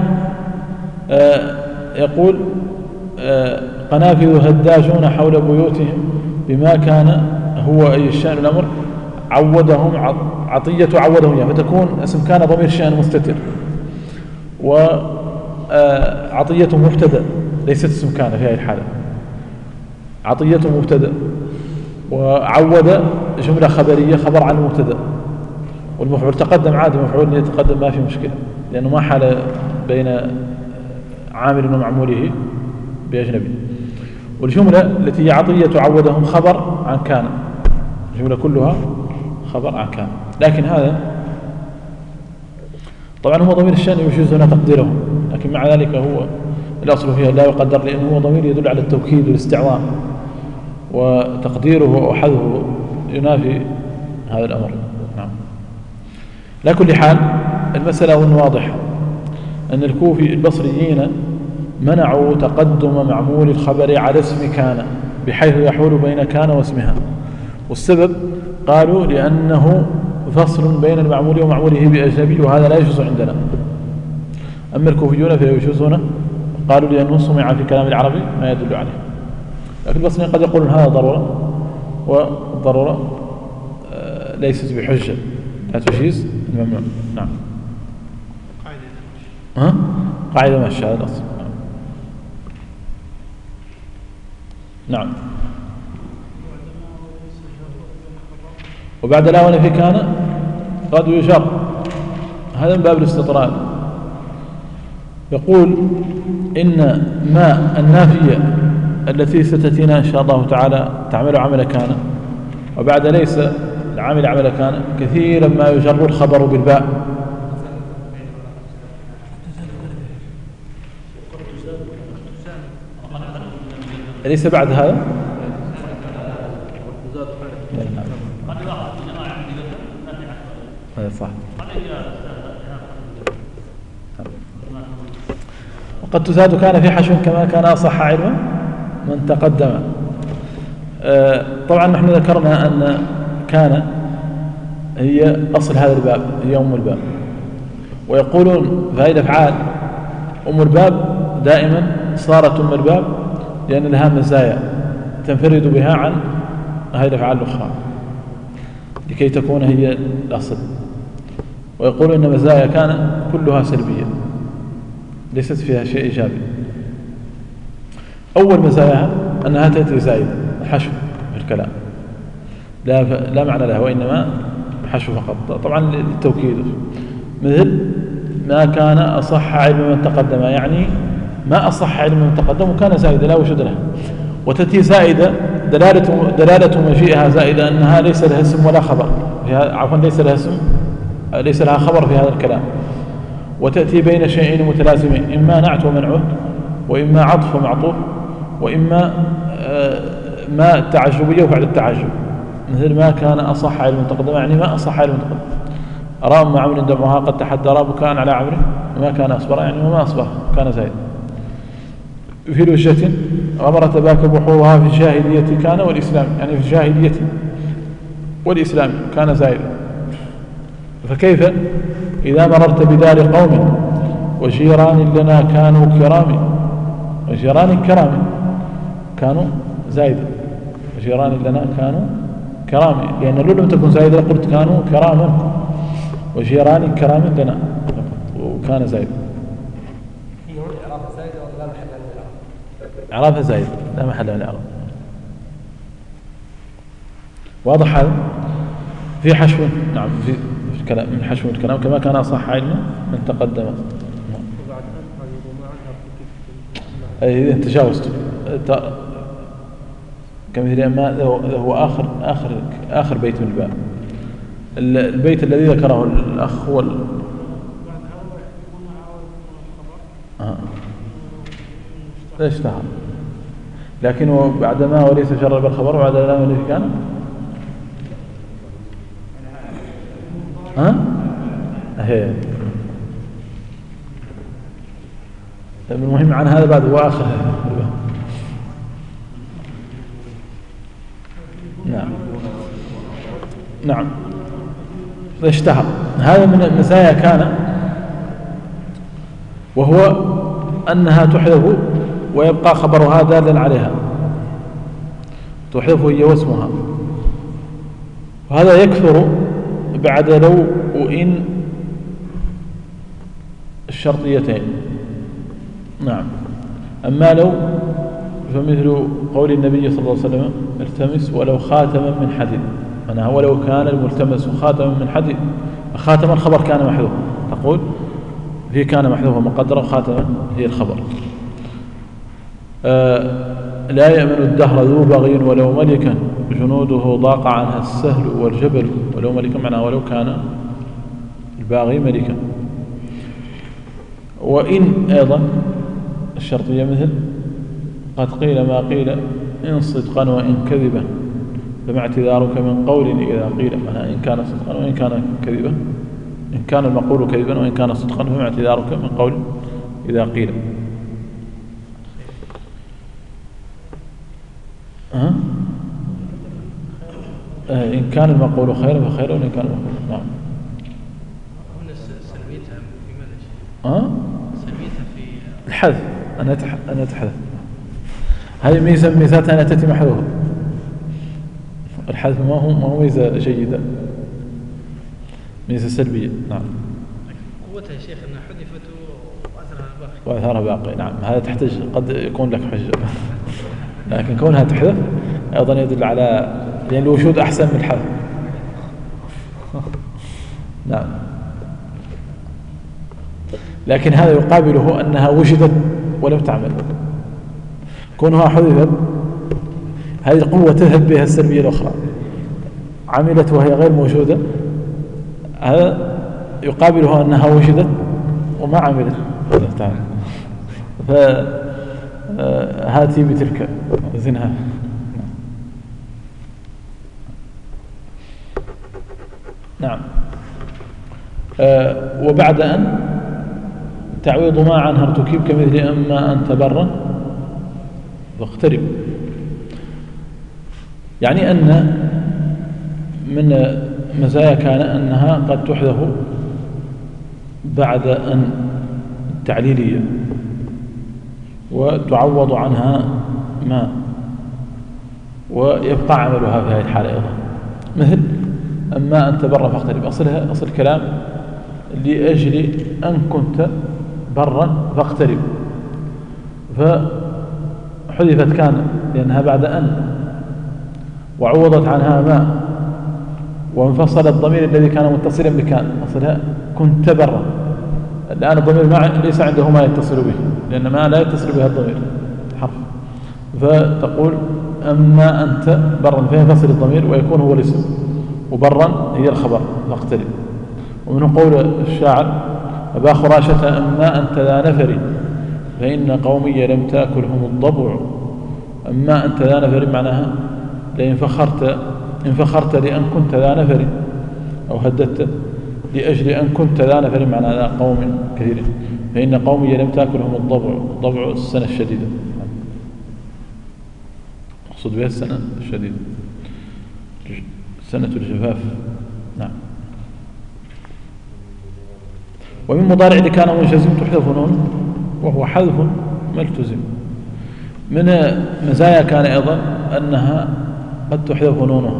يقول قنافذ هداجون حول بيوتهم بما كان هو أي الشأن الأمر عودهم عطية عودهم، يعني فتكون اسم كان ضمير شأن مستتر، وعطية مبتدأ ليست اسم كان في هذه الحالة، عطية مبتدأ، وعود جملة خبرية خبر عن المبتدأ، والمفعول تقدم عادي، مفعول يتقدم ما في مشكلة، لأنه ما حال بين عامل ومعموله بأجنبي. والجملة التي هي عطية عودهم خبر عن كان، الجملة كلها خبر عن كان، لكن هذا طبعا هو ضمير الشأن يجوز لنا تقديره، لكن مع ذلك هو الأصل فيها لا يقدر، لأنه هو ضمير يدل على التوكيد والاستعظام، وتقديره أو حذفه ينافي هذا الأمر. نعم. لا كل حال المسألة واضحة، أن الكوفي البصريين منعوا تقدم معمول الخبر على اسم كان بحيث يحول بين كان واسمها، والسبب قالوا لأنه فصل بين المعمول ومعموله بأجنبي، وهذا لا يجوز عندنا. أما الكوفيون فيجوزونه، قالوا لأنه سمع في كلام العربي ما يدل عليه. لكن البصريين قد يقولون هذا ضرورة، والضرورة ليست بحجة لا تجيز الممنوع. نعم. قاعدة ماشية هذا الأصل. نعم. وبعد لا ونفي كان قد يجر، هذا من باب الاستطراد. يقول إن ما النافية التي ستأتينا إن شاء الله تعالى تعمل عمل كان، وبعد ليس العامل عمل كان كثيرا ما يجر الخبر بالباء. ليس بعد هذا هذا صح. وقد تزاد كان في حشو كما كان أصح علما من تقدم، طبعا نحن ذكرنا أن كان هي أصل هذا الباب، هي أم الباب. ويقولون في هذه الأفعال أم الباب دائما صارت أم الباب لأن لها مزايا تنفرد بها عن هذه الأفعال الأخرى لكي تكون هي الأصل. ويقولون أن مزايا كان كلها سلبية ليست فيها شيء إيجابي. أول مزاياها أنها تأتي زائدة حشو في الكلام، لا معنى لها وإنما حشو فقط، طبعا للتوكيد. مثل ما كان أصح علم من تقدم، يعني ما أصح علم من تقدم وكان زائدة لا وجود لها. وتأتي زائدة دلالة مجيئها زائدة أنها ليس لها اسم ولا خبر، عفوا ليس لها اسم، ليس لها خبر في هذا الكلام. وتأتي بين شيئين متلازمين، إما نعت ومنعوت، وإما عطف ومعطوف، وإما ما تعجبية وبعد التعجب. مثل ما كان أصح علم تقدم، يعني ما أصح علم تقدم. أرام مع عمر دمها قد تحدى راب كان على عمره وما كان أصبر، يعني وما أصبر كان زائد. في لجة غمرت باك بحورها في الجاهلية كان والإسلام، يعني في الجاهلية والإسلام كان زائد. فكيف إذا مررت بدار قوم وجيران لنا كانوا كرام، وجيران كرام كانوا زائدة، وجيران لنا كانوا كرام، لأن لو لم تكن زائدة قلت كانوا كراما، وجيران كرام لنا وكان زائد. إعرابها زائد لا محل من الإعراب. واضح هذا؟ في حشو، نعم في الكلام، من حشو الكلام كما كان أصح علما من تقدم. أي إذا تجاوزت كمثل ما هو آخر بيت من الباب. البيت الذي ذكره الأخ هو لا اشتهر، لكنه بعدما وليس جرب الخبر وبعد الألام الذي كان هي المهم عن هذا بعد هو آخر. نعم اشتهر. هذا من مزايا كان، وهو أنها تحذف ويبقى خبرها دالا عليها، تحذف هي واسمها. وهذا يكثر بعد لو وإن الشرطيتين. نعم. أما لو فمثل قول النبي صلى الله عليه وسلم التمس ولو خاتما من حديد، معناها ولو كان الملتمس خاتما من حديد، خاتما الخبر كان محذوف، تقول في كان محذوفا مقدرا خاتما هي الخبر. لا يأمن الدهر ذو بغي ولو ملكا جنوده ضاق عنها السهل والجبل، ولو ملكا معناها ولو كان الباغي ملكا. وإن أيضا الشرطية مثل قد قيل ما قيل إن صدقا وإن كذبا فما اعتذارك من قول إذا قيل، معناها إن كان صدقا وإن كان كذبا، إن كان المقول كذبا وإن كان صدقا فما اعتذارك من قول إذا قيل. إن كان المقول خيرا فخيرا وإن كان المقول. نعم. سلبيتها في ماذا؟ سلبيتها في الحذف، أنا أتحذف. هذه ميزة من ميزاتها أنها تأتي محذوفة. الحذف ما هو ميزة جيدة، ميزة سلبية. نعم. قوتها يا شيخ أنها حذفت وأثرها باقي. وأثرها باقي. نعم. هذا تحتاج قد يكون لك حجة، لكن كونها تحذف أيضا يدل على لأن الوجود أحسن من الحذف. نعم. لكن هذا يقابله أنها وجدت ولم تعمل، كونها حذفت هذه القوة تذهب بها السلبية الأخرى، عملت وهي غير موجودة، هذا يقابلها أنها وجدت وما عملت فهاتي بتلك وزنها. نعم. وبعد أن تعويض ما عنها ارتكب كمثل أما أنت برا واقترب. يعني أن من مزايا كان أنها قد تحذف بعد أن التعليلية وتعوض عنها ما، ويبقى عملها في هذه الحالة أيضا، مثل أما أنت برا فاقترب، أصلها أصل الكلام لأجل أن كنت برا فاقترب، فحذفت كان لأنها بعد أن، وعوضت عنها ما، وانفصل الضمير الذي كان متصلا بكان، أصلها كنت برا. الآن الضمير ليس عنده ما يتصل به، لأن ما لا يتصل بها الضمير حرف، فتقول أما أنت برا، فينفصل الضمير ويكون هو الاسم، وبرا هي الخبر فاقترب. ومنه قول الشاعر: أبا خراشة أما أنت ذا نفر فإن قومي لم تأكلهم الضبع. أما أنت ذا نفر معناها لئن فخرت لأن كنت ذا نفر، أو هددت لأجل أن كنت ذا نفر معنى ذا قوم كثير، فإن قومي لم تأكلهم الضبع. الضبع السنة الشديدة، أقصد بها السنة الشديدة، سنة الجفاف. نعم. ومن مضارع اللي كان منجزم تحذف نون، وهو حذف ملتزم. من مزايا كان أيضا أنها قد تحذف نونها،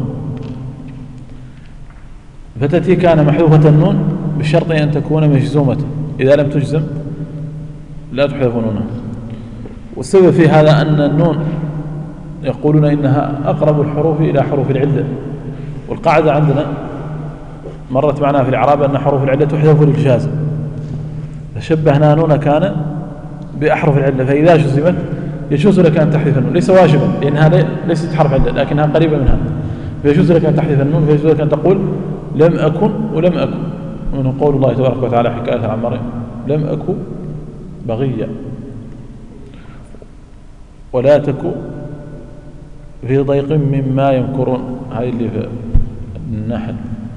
فتأتي كان محذوفة النون بشرط أن تكون مجزومة، إذا لم تجزم لا تحذف نونها. والسبب في هذا أن النون يقولون إنها أقرب الحروف إلى حروف العلة، والقاعدة عندنا مرت معنا في الإعراب أن حروف العلة تحذف للجازم، فشبهنا نون كان بأحرف العلة، فإذا جزمت يجوز لك أن تحذف النون، ليس واجبا لأنها ليست حرف علة لكنها قريبة منها، فيجوز لك أن تحذف النون، فيجوز لك أن تقول لم أكن ولم أكن، من قول الله تبارك وتعالى حكاية عن مريم: لم أكن بغيا ولا تكن في ضيق مما يمكرون. هذه اللي في النحل.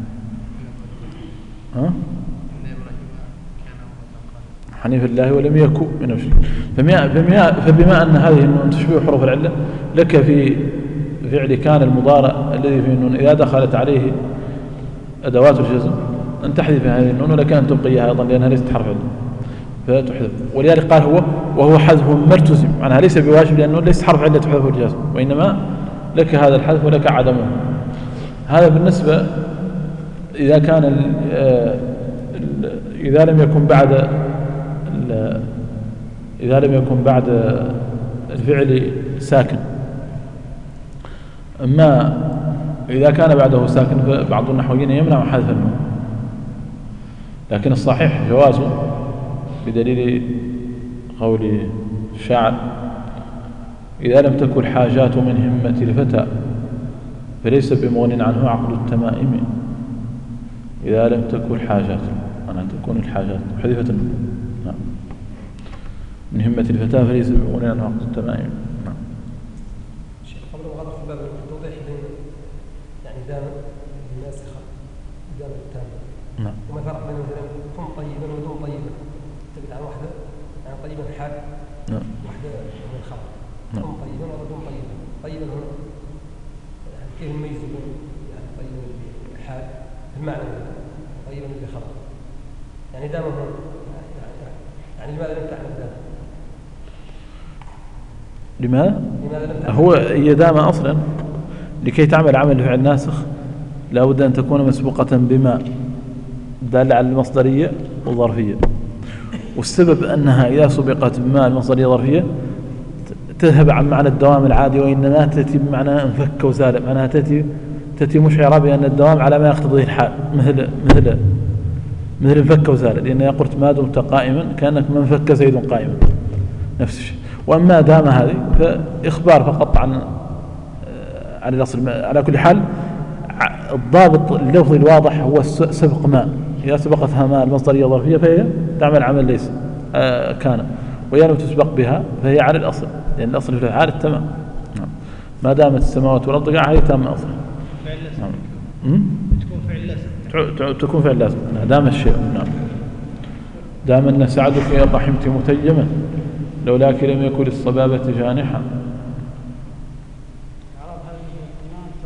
حنيف الله ولم يكن من المشركين. فبما أن هذه النون تشبه حروف العلة، لك في فعل كان المضارع الذي فيه النون إذا دخلت عليه أدوات الجزم أن تحذف هذه النون، ولك أن تبقيها أيضا لأنها ليست حرف علة فتحذف. ولذلك قال وهو حذف ملتزم، معناها ليس بواجب لأنه ليس حرف علة تحذف الجزم، وإنما لك هذا الحذف ولك عدمه. هذا بالنسبة إذا كان إذا لم يكن بعد الفعل ساكن. أما إذا كان بعده ساكن فبعض النحويين يمنع حذف النون، لكن الصحيح جوازه بدليل قول الشاعر: إذا لم تكن الحاجات من همة الفتى فليس بمغن عنه عقل التمائم. إذا لم تكن الحاجات، أنا تكون الحاجات حذفت النون. نعم. من همة الفتى فليس بمغن عنه عقل التمائم. نعم. شيخ قبل الغرض في باب التوضيح بين يعني دام الناسخة دام التامة. نعم. وما فرق بين مثلا كن طيبا ودون طيبا، تبت عن واحدة يعني طيبا حال. نعم. واحدة من الخبر. نعم. كن طيبا ودون طيبا. طيبا هنا يعني كيف نميز بين يعني طيبا بالحال المعنى طيبا بالخبر، يعني دام هنا يعني لماذا لم تعمل دام؟ لماذا؟ لم تعمل؟ هي دام أصلا لكي تعمل عمل فعل ناسخ لا بد أن تكون مسبوقة بما دال على المصدرية والظرفية، والسبب أنها إذا سبقت بما المصدرية والظرفية تذهب عن معنى الدوام العادي، وإنما تأتي بمعنى انفك وزال، معناها تأتي مشعرة بأن الدوام على ما يقتضيه الحال، مثل انفك وزال، لأن قلت ما دمت قائما كأنك من فك زيد قائما، نفس الشيء. وأما دام هذه فإخبار فقط عن الأصل. على كل حال الضابط اللفظي الواضح هو سبق ما، إذا سبقتها ما المصدرية الظرفية فهي تعمل عمل ليس كان، وإذا لم تسبق بها فهي على الأصل، لأن الأصل في الأفعال التمام. ما دامت السماوات والأرض هذه تام أصلا. تكون فعل لازم. دام الشيء. نعم. دام أن سعدك يا رحمت متيما لولاك لم يكن الصبابة جانحا.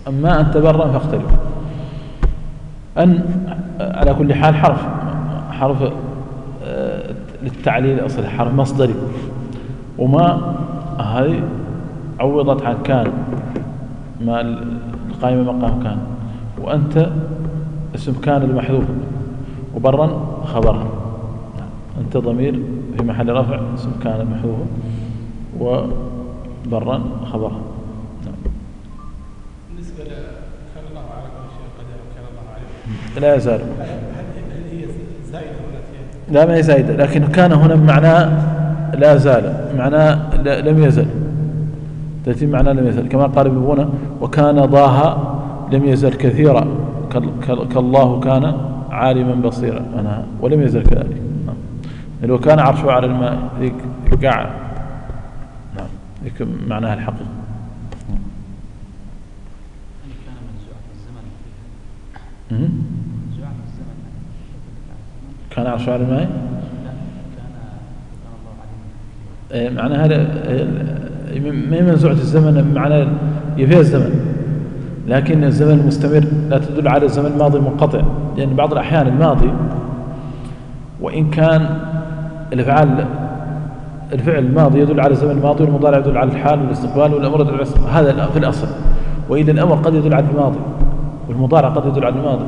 أما أنت برا فاختلف. أن على كل حال حرف للتعليل أصل حرف مصدري، وما هذه عوضت عن كان، ما القائمة مقام كان، وأنت اسم كان المحذوف، وبرا خبرها. أنت ضمير في محل رفع اسم كان المحذوف، وبرا خبرها. بالنسبة كان الله على كل شيء قدير وكان الله عليم، لا يزال. هل هي زائدة ولا فيها؟ لا ما هي زائدة، لكن كان هنا معناه لا زال، معناه لم يزل، تأتي معناه لم يزل، كما قال ابن بونة وكان ضاها لم يزل كثيرا كالله كان عالما بصيرا، معناها ولم يزل كذلك. لو كان عرشه على الماء ذيك قاع، نعم ذيك معناها الحقيقي. كان منزوع في الزمن منزوع في الزمن كان عرشه على الماء، لا كان الله عليم. معناها هذا ما هي منزوعة الزمن، معناه يفيها الزمن، لكن الزمن المستمر لا تدل على الزمن الماضي المنقطع، لأن بعض الأحيان الماضي وإن كان الفعل الماضي يدل على الزمن الماضي، والمضارع يدل على الحال والاستقبال، والأمر يدل على هذا في الأصل، وإذا الأمر قد يدل على الماضي، والمضارع قد يدل على الماضي،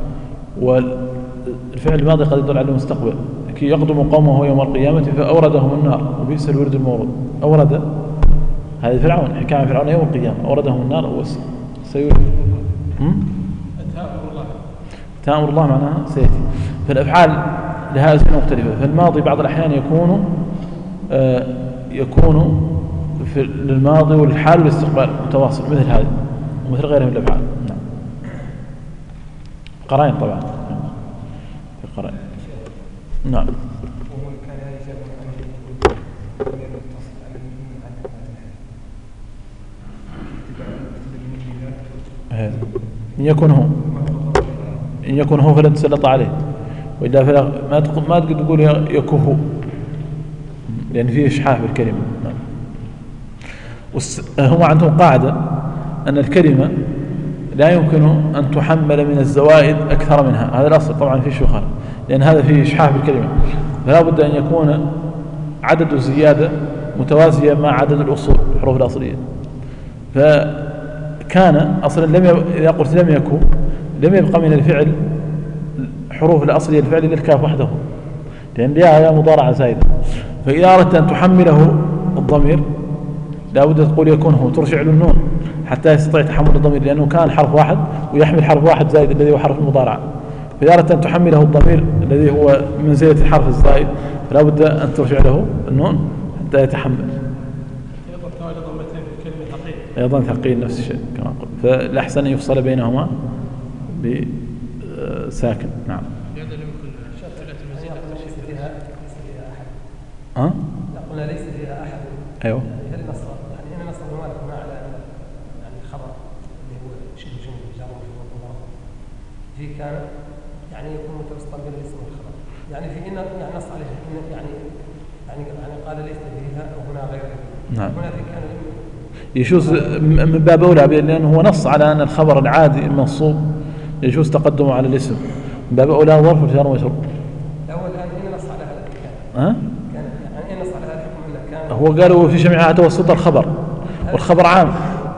والفعل الماضي قد يدل على المستقبل. كي يقدم قومه يوم القيامة فأوردهم النار وبئس الورد المورود. أورد هذه فرعون، حكاية عن فرعون يوم القيامة، أوردهم النار وسيورد. تأمر الله معناها سيأتي. فالأفعال لها أزمنة مختلفة، فالماضي بعض الأحيان يكون في الماضي والحال والاستقبال متواصل، مثل هذه ومثل غيرها من الأفعال. نعم. قرائن طبعا، في قرائن. نعم. إن يكون هو فلن تسلط عليه، وإلا فلا ما تقول يكوه، لأن فيه إشحاف بالكلمة. هم عندهم قاعدة أن الكلمة لا يمكن أن تحمل من الزوائد أكثر منها، هذا الأصل طبعا فيه شيء خالف، لأن هذا فيه إشحاف بالكلمة، فلا بد أن يكون عدد الزيادة متوازيا مع عدد الأصول الحروف الأصلية. فكان أصلا إذا قلت لم يكن لم يبقى من الفعل حروف الأصلية الفعل إلا الكاف وحده، لأن لها مضارعة زائدة. فإذا أردت أن تحمله الضمير لا بد تقول يكون هو، ترجع له النون حتى يستطيع تحمل الضمير، لأنه كان حرف واحد ويحمل حرف واحد زائد الذي هو حرف المضارعة. فإذا أردت أن تحمله الضمير الذي هو منزلة الحرف الزائد فلا بد أن ترجع له النون حتى يتحمل. أيضا ثقيل نفس الشيء كما قلت، فالأحسن أن يفصل بينهما بساكن. نعم. ها؟ قلنا ليس فيها أحد. أيوه. هل نصر يعني أنا نصر ما لكم على يعني الخبر اللي هو شبه جملة جار ومجرور ومضاف في كان يعني يكون متوسطا بين الاسم والخبر، يعني في إن نص عليه إن يعني قال ليس فيها وهنا غيرها. نعم. هنا في كان يجوز من باب أولى، لأنه هو نص على أن الخبر العادي المنصوب يجوز تقدمه على الاسم، من باب أولى ظرف الجار والمجرور. الأول الآن إن نص على هذا الكلام. ها؟ يعني إن نص على هذا الحكم إن كان. هو قالوا في جميعها توسط الخبر، والخبر عام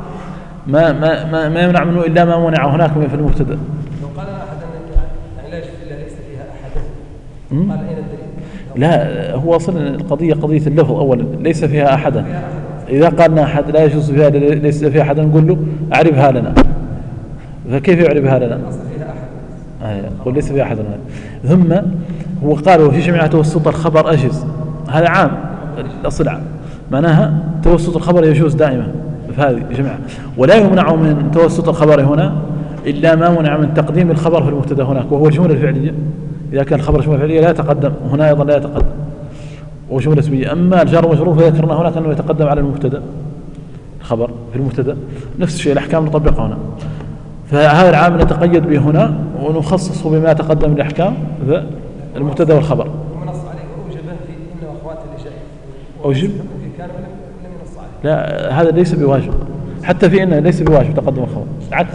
ما يمنع منه إلا ما منع هناك في المبتدأ. لو قال أحد يعني لا يجوز إلا ليس فيها أحد، قال أين الدليل؟ لا، هو أصلا القضية قضية اللفظ أولا، ليس فيها أحدا. إذا قالنا أحد لا يجوز فيها ليس فيها أحدا نقول له أعربها لنا، فكيف يعربها لنا؟ قل ليس فيها أحد. ثم هو قال وفي جميعها توسط الخبر أجز، هذا عام، الأصل عام، معناها توسط الخبر يجوز دائما في هذه جميعها، ولا يمنع من توسط الخبر هنا إلا ما منع من تقديم الخبر في المبتدا هناك، وهو الجملة الفعلية. إذا كان الخبر جملة فعلية لا يتقدم هنا، أيضا لا يتقدم، وجملة اسمية. أما الجار والمجرور فذكرنا هناك أنه يتقدم على المبتدا، الخبر في المبتدا، نفس الشيء الأحكام نطبقها هنا. فهذا العام نتقيد به هنا ونخصصه بما تقدم الأحكام المبتدا والخبر. ونص عليه وأوجبا في إن أخوات اللي جاء. أوجب؟ في كان ولم ينص عليه. لا، هذا ليس بواجب، حتى في إنه ليس بواجب تقدم الخبر عكس.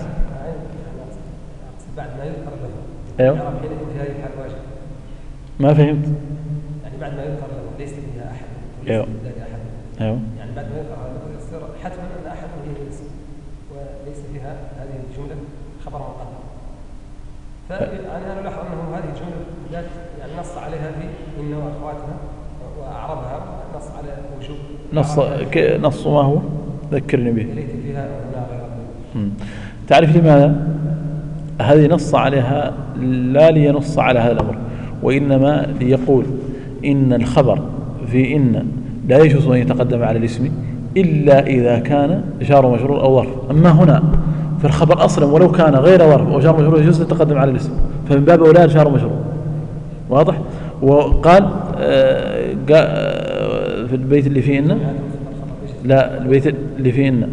بعد ما يذكر له أيوه يرى حين انتهاء الحال واجب. ما فهمت. يعني بعد ما يذكر له ليس فيها أحد أيوه وليس أحد. أيوه يعني بعد ما يذكر هذا يصير حتما أن أحد هي الاسم وليس فيها هذه الجملة خبر مقدم. فأنا ألاحظ أنه هذه الجملة ذات يعني نص عليها في إن وأخواتها وأعربها نص على وجوب نص ما هو ذكرني به. ليت فيها هنا غير. تعرف لماذا هذه نص عليها؟ لا لينص على هذا الأمر، وإنما ليقول إن الخبر في إن لا يجوز أن يتقدم على الاسم إلا إذا كان جار ومجرور أو ظرف. أما هنا في الخبر أصلا ولو كان غير ظرف أو جار ومجرور يجوز يتقدم على الاسم، فمن باب أولى جار ومجرور. واضح؟ وقال في البيت اللي فيه إن لا البيت اللي فيه إن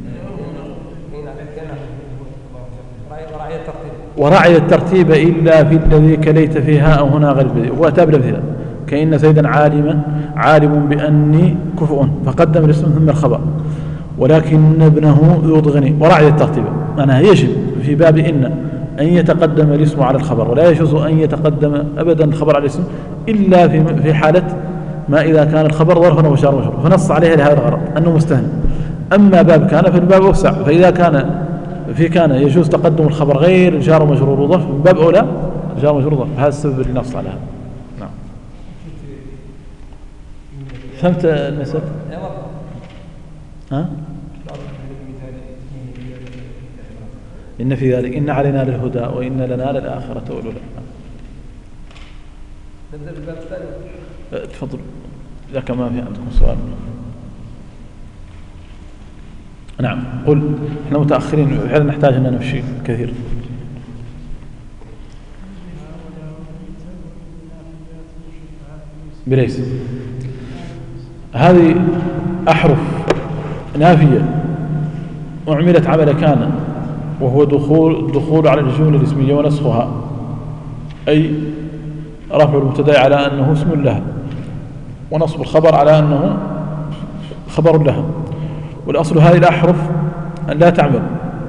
ورعي الترتيب إلا في الذي كليت فيها أو هنا غير البذيء. وأتى بالأمثلة كأن زيدا عالم بأني كفؤ فقدم الاسم ثم الخبر، ولكن ابنه يضغني. ورعي الترتيب معناها يجب في باب إن أن يتقدم الاسم على الخبر، ولا يجوز أن يتقدم أبدا الخبر على الاسم إلا في حالة ما إذا كان الخبر ظرفا وجار ومجرور، فنص عليها لهذا الغرض أنه مستهن. أما باب كان فالباب أوسع، فإذا كان يجوز تقدم الخبر غير جار ومجرور وظرف من باب أولى جار ومجرور وظرف. هذا السبب اللي نص على هذا. نعم. فهمت المثل؟ ها؟ إن في ذلك إن علينا للهدى وإن لنا للآخرة والأولى. نبدأ بالباب الثاني. تفضل إذا كان ما في عندكم سؤال. نعم قل. احنا متأخرين فعلا نحتاج أن نمشي كثير. بليس هذه أحرف نافية أعملت عمل كان، وهو دخول على الجملة الاسمية ونسخها، أي رفع المبتدا على أنه اسم لها ونصب الخبر على أنه خبر لها. والأصل هذه الأحرف أن لا تعمل،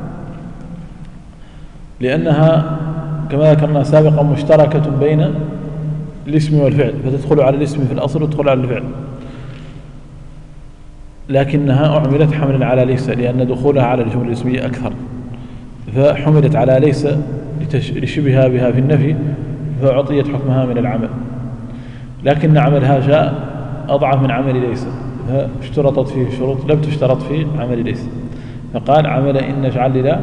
لأنها كما ذكرنا سابقا مشتركة بين الاسم والفعل، فتدخل على الاسم في الأصل وتدخل على الفعل، لكنها أعملت حملا على ليس لأن دخولها على الجملة الاسمية أكثر، فحملت على ليس لشبهها بها في النفي فأعطيت حكمها من العمل، لكن عملها جاء أضعف من عمل ليس، فاشترطت فيه شروط لم تشترط في عمل ليس. فقال عمل إن اجعل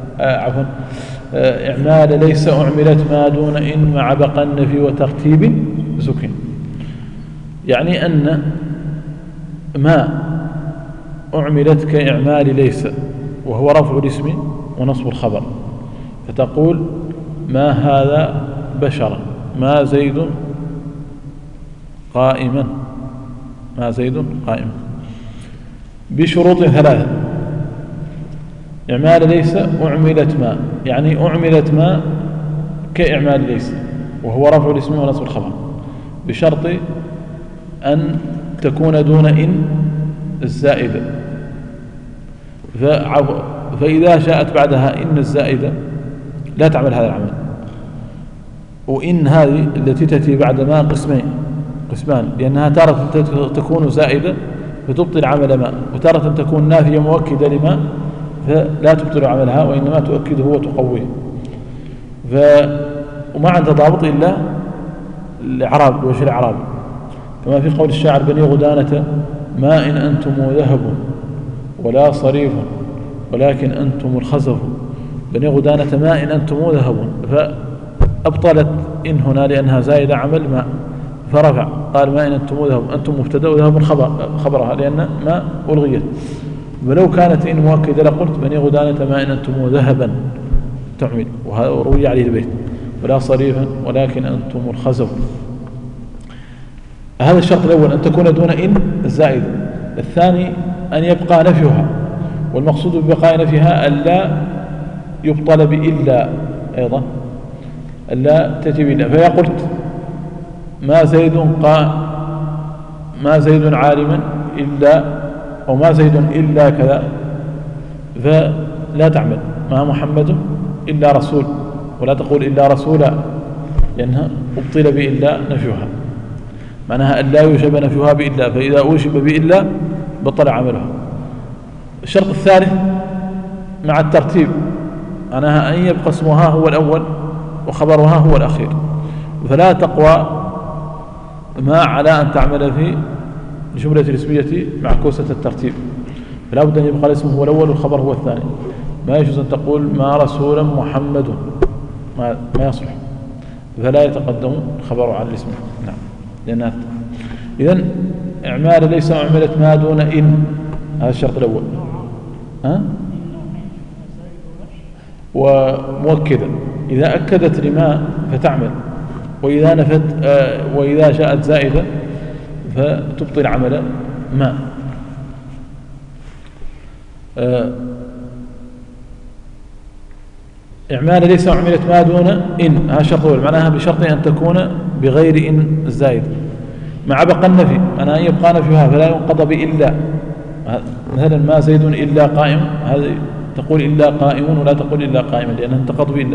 إعمال ليس أعملت ما دون إن مع بقى النفي وترتيب سكن، يعني أن ما أعملت كإعمال ليس وهو رفع الاسم ونصب الخبر، فتقول ما هذا بشرا، ما زيد قائما، ما زيد قائما، بشروط ثلاثة. إعمال ليس أعملت ما، يعني أعملت ما كإعمال ليس وهو رفع الاسم ونصب الخبر، بشرط أن تكون دون إن الزائدة، فإذا جاءت بعدها إن الزائدة لا تعمل هذا العمل. وإن هذه التي تأتي بعد ما قسمان، لأنها تارة تكون زائدة فتبطل عمل ما، وتارة تكون نافية مؤكدة لما فلا تبطل عملها وإنما تؤكده وتقويه. وما عند ضابط إلا الإعراب، وجه الإعراب، كما في قول الشاعر بني غدانة ما إن أنتم ذهب ولا صريف ولكن أنتم الخزف، بني غدانة ما إن أنتم ذهب، فأبطلت إن هنا لأنها زائدة عمل ما، فرفع قال ما إن أنتم ذهب، أنتم مبتدأ وذهب خبرها لأن ما ألغيت. ولو كانت إن مؤكدة لقلت بني غدانة ما إن أنتم ذهبا تعمل، وهذا روي عليه البيت، ولا صريفا ولكن أنتم الخزف. هذا الشرط الأول أن تكون دون إن الزائدة. الثاني أن يبقى نفيها، والمقصود ببقاء نفيها ألا يبطل بإلا، أيضا ألا تأتي بإلا. فيقولت ما زيد عالما إلا، أو ما زيد إلا كذا، فلا تعمل ما محمد إلا رسول، ولا تقول إلا رسولا، لأنها أبطل بإلا نفيها، معناها أن لا يوجب نفيها بإلا، فإذا أوجب بإلا بطل عملها. الشرط الثالث مع الترتيب، معناها أن يبقى اسمها هو الأول وخبرها هو الأخير، فلا تقوى ما على أن تعمل في الجملة الاسمية معكوسة الترتيب، فلا بد أن يبقى الاسم هو الأول والخبر هو الثاني. ما يجوز أن تقول ما رسول محمد، ما يصلح، فلا يتقدم الخبر على الاسم. نعم، لأنها إذن إعمال ليس وعملت ما دون إن، هذا الشرط الأول. ومؤكدة، إذا أكدت لما فتعمل، وإذا نفت وإذا جاءت زائدة فتبطل عمل ما. إعمال ليس وعملت ما دون إن، هذا شرط أول، معناها بشرط أن تكون بغير إن الزائد، مع بقى النفي، معناها أن يبقى نفيها فلا ينقض بإلا. مثلا ما زيد إلا قائم، هذا تقول إلا قائم ولا تقول إلا قائما، لأنها انتقض بإلا.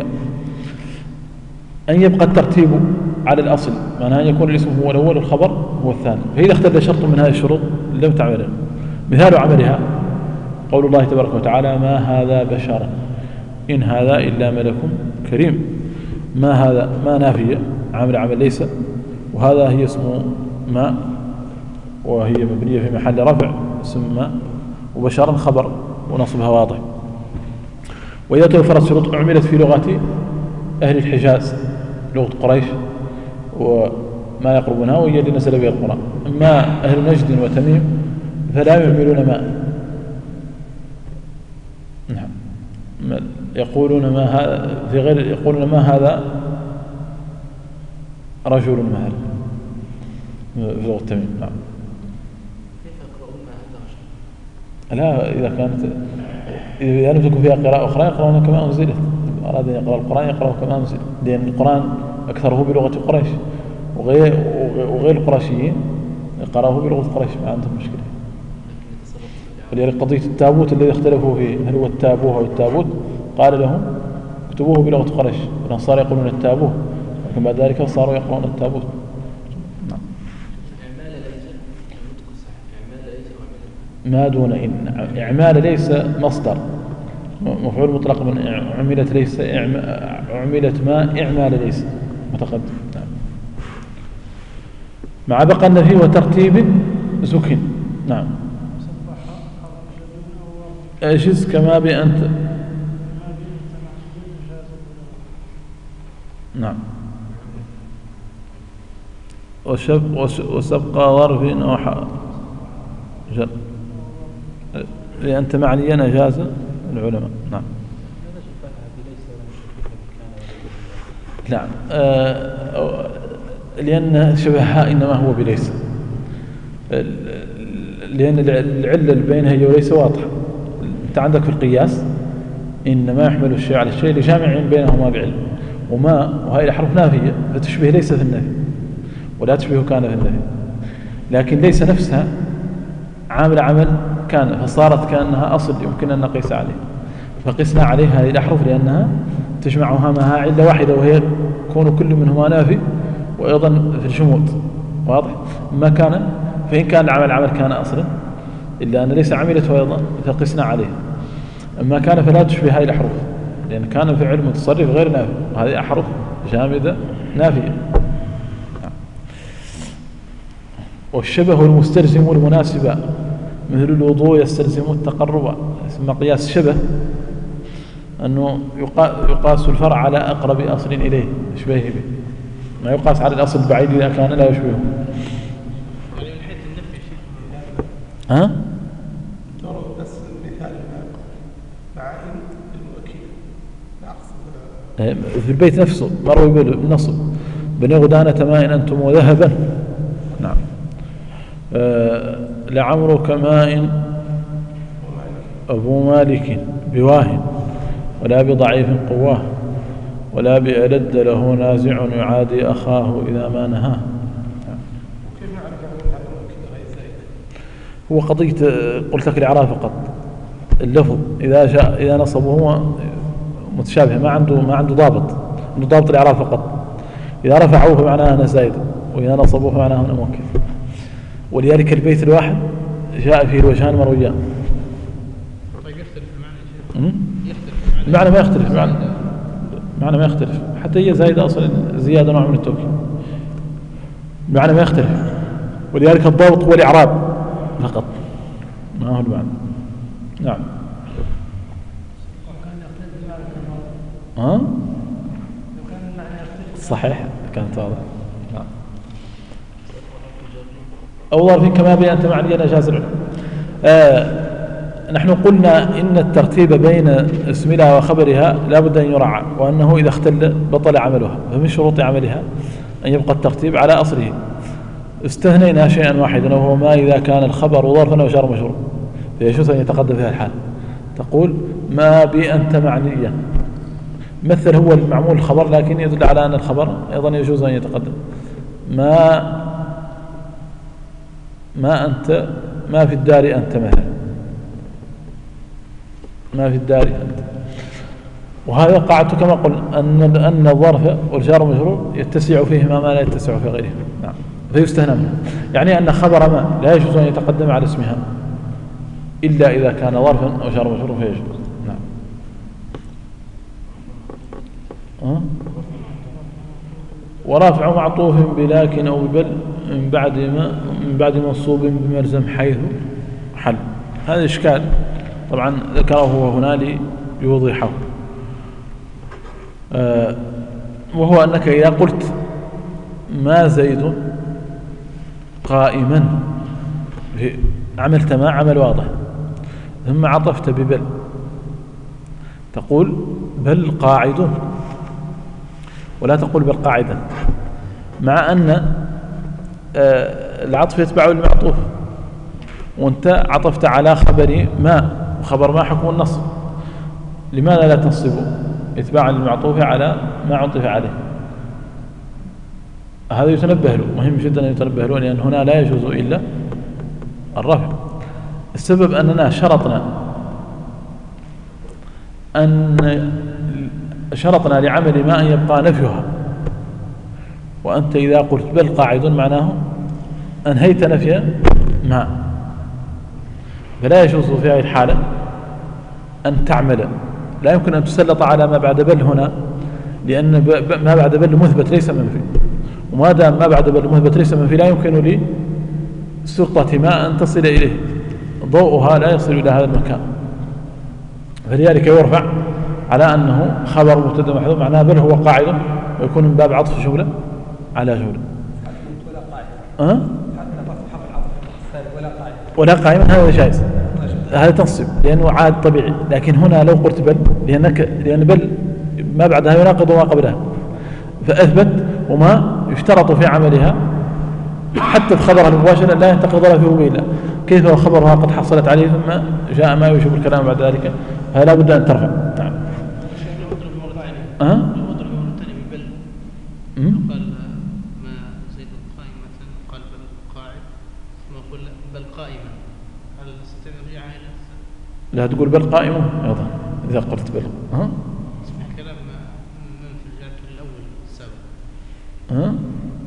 أن يبقى الترتيب على الأصل، معناها أن يكون الاسم هو الأول والخبر هو الثاني، فإذا اختل شرط من هذه الشروط لم تعمل. مثال عملها قول الله تبارك وتعالى ما هذا بشرا إن هذا إلا ملك كريم. ما هذا ما نافية عمل ليس، وهذا هي اسمه ما، وهي مبنية في محل رفع اسم ما، وبشرا خبر ونصبها واضح. وإذا توفرت شروط عملت في لغة أهل الحجاز، لغة قريش وما يقربونها، وهي اللي نزل بها القرآن. أما أهل نجد وتميم فلا يعملون ما، نعم، يقولون ما هذا في غير، يقولون ما هذا رجل مهل في لغة تميم. نعم. كيف يقرؤون ما هذا رجل؟ لا، إذا لم تكن فيها قراءة أخرى يقرؤون كما أنزلت، أراد أن يقرأ القرآن يقرأه كما أنزل، لأن القرآن أكثره بلغة قريش، وغير القرشيين قرأه بلغة قريش، ما عندهم مشكلة. ولذلك قضية التابوت الذي اختلفوا فيه هل هو التابوه أو التابوت، قال لهم اكتبوه بلغة قريش، الأنصار يقولون التابوه، لكن بعد ذلك صاروا يقرؤون التابوت. نعم. ما دون إن، إعمال ليس مصدر مفعول مطلق من عملت ليس، عملت ما إعمال ليس متقدم. نعم. مع بقى النفي وترتيب سكن. نعم. أجز كما بأنت. نعم. وسبق ظرف أو جر لأنت معنيا أجاز العلماء. نعم. نعم. لأن شبهها إنما هو بليس، لأن العلة بينها هي وليس واضحة. أنت عندك في القياس إنما يحمل الشيء على الشيء لجامع بينهما بعلم، وهي الأحرف نافية فتشبه ليس في النفي ولا تشبه كان في النفي، لكن ليس نفسها عمل كان، فصارت كأنها أصل يمكن أن نقيس عليه، فقسنا عليها هذه الأحرف لأنها تجمعها معها علة واحدة، وهي كون كل منهما نافي، وأيضا في الجمود واضح. ما كان فإن كان العمل كان أصلا، إلا أن ليس عملته أيضا فقسنا عليه. أما كان فلا تشبه هذه الأحرف، لأن كان فعل متصرف غير نافي، وهذه أحرف جامدة نافية. والشبه المستلزم المناسب مثل الوضوء يستلزم التقرب، ثم قياس الشبه أنه يقاس الفرع على أقرب أصل إليه يشبهه به، ما يقاس على الأصل البعيد إذا كان لا يشبهه. يعني من حيث النفي شيء ها؟ بس مثال مع إن المؤكد لا أقصد في البيت نفسه مروي بالنصب بني غدانة ماء أنتم وذهبا. نعم. لعمرك ماء أبو مالك بواه، ولا بضعيف قواه، ولا بألد له نازع يعادي أخاه إذا ما نهاه. كيف نعرف أن هذا المؤكد غير زائد؟ هو قضية قلت لك الإعراب فقط، اللفظ إذا نصبه هو متشابه ما عنده ضابط، عنده ضابط الإعراب فقط. إذا رفعوه فمعناه أنه زائد، وإذا نصبوه فمعناه أنه منكر. ولذلك البيت الواحد جاء فيه الوجهان مرويان. طيب يختلف المعنى يا شيخ؟ يختلف المعنى ما يختلف، المعنى ما يختلف، حتى هي زايدة أصلا، زيادة نوع من التوكيد، المعنى ما يختلف. ولذلك الضابط هو الإعراب فقط، ما هو المعنى. نعم. ها؟ صحيح كانت واضح. نعم. أو ظرف كما بينت معنيا جاز العلم. نحن قلنا إن الترتيب بين اسمها وخبرها لا بد أن يراعى، وأنه إذا اختل بطل عملها، فمن شروط عملها أن يبقى الترتيب على أصله. استثنينا شيئا واحدا وهو ما إذا كان الخبر ظرفا أو جار مجرور، فيجوز أن يتقدم فيها الحال. تقول ما بأنت معنيا، مثل هو المعمول الخبر لكن يدل على أن الخبر أيضا يجوز أن يتقدم. ما أنت، ما في الدار أنت مثلا، ما في الدار أنت. وهذا قاعدة كما قلنا أن الظرف والجار والمجرور يتسع فيهما ما لا يتسع في غيرهما. نعم. فيستهنى منه، يعني أن خبر ما لا يجوز أن يتقدم على اسمها إلا إذا كان ظرفا أو جار مجرور فيجوز. نعم. ورافع معطوف بلكن أو ببل من بعد منصوب بملزم حيث حل. هذا إشكال طبعا ذكره هنا ليوضحه، وهو أنك إذا قلت ما زيد قائما عملت ما عمل واضح، ثم عطفت ببل تقول بل قاعد، ولا تقول بل قاعدا، مع أن العطف يتبع المعطوف، وانت عطفت على خبر ما، وخبر ما حكم النصب. لماذا لا تنصبه اتباعا للمعطوف على ما عطف عليه؟ هذا يتنبه له، مهم جدا أن يتنبه له، لأن هنا لا يجوز إلا الرفع. السبب أننا شرطنا لعمل ما أن يبقى نفيها، وأنت إذا قلت بل قاعد معناه أنهيت نفي ما، فلا يجوز في هذه الحالة أن تعمل، لا يمكن أن تسلط على ما بعد بل هنا، لأن ما بعد بل مثبت ليس منفي، وما دام ما بعد بل مثبت ليس منفي لا يمكن لسلطة ما أن تصل إليه، ضوءها لا يصل إلى هذا المكان، فلذلك يرفع على أنه خبر مبتدا محذوف، معناه بل هو قاعد، ويكون من باب عطف جملة على جملة. ولا قائما هذا جائز، هذا تنصب لأنه عاد طبيعي. لكن هنا لو قلت بل، لأن بل ما بعدها يناقض ما قبلها، فأثبت وما يشترط في عملها حتى بخبرها المباشرة لا ينتقض له في وبيلة، كيف وخبرها قد حصلت عليه ثم جاء ما يشبه الكلام بعد ذلك، فلا بد أن ترفع. نعم. قال ما زيد قائما قال بل قاعد، ثم قل بل قائما، هل استرجع إلى لا تقول بل قائم أيضا إذا قلت بل اسمع كلام منفي، رجعت للأول السابق.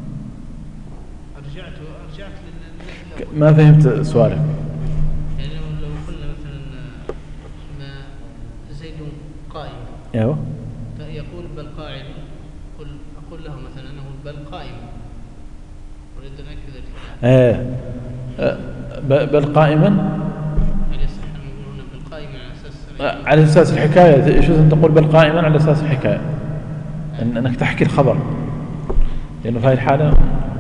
رجعت للأول. ما فهمت سؤالك. يعني لو قلنا مثلا ما زيد قائم، ايوه، فيقول بل قاعد، أقول له مثلا أنه بل قائم، أريد أن أكد ذلك. بل قائما، هل يصح أن نقول هنا بل قائما على أساس الحكاية؟ يجوز أن تقول بل قائما على أساس الحكاية، أنك تحكي الخبر، لأنه في هذه الحالة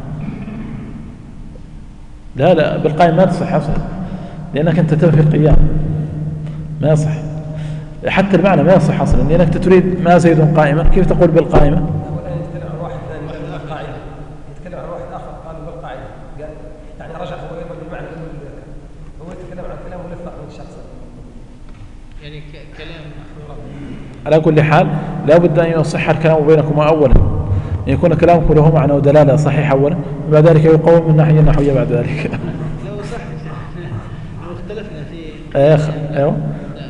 لا بل قائم ما تصح أصلا، لأنك أنت تنفي القيام، ما يصح، حتى المعنى ما يصح أصلا، لأنك تريد ما زيد قائما، كيف تقول بل قائما؟ يتكلم عن واحد ثاني قال بالقاعدة، يتكلم عن واحد آخر قال بالقاعدة، يعني رجع هو أيضا بالمعنى الأول، هو يتكلم عن كلام ملفق من شخص، يعني كلام على كل حال لا بد أن يصح الكلام بينكما أولا، أن يكون كلامكم له معنى ودلالة صحيح أولا، وبعد ذلك يقوم من الناحية النحوية بعد ذلك. لو صح لو اختلفنا في ايوه لا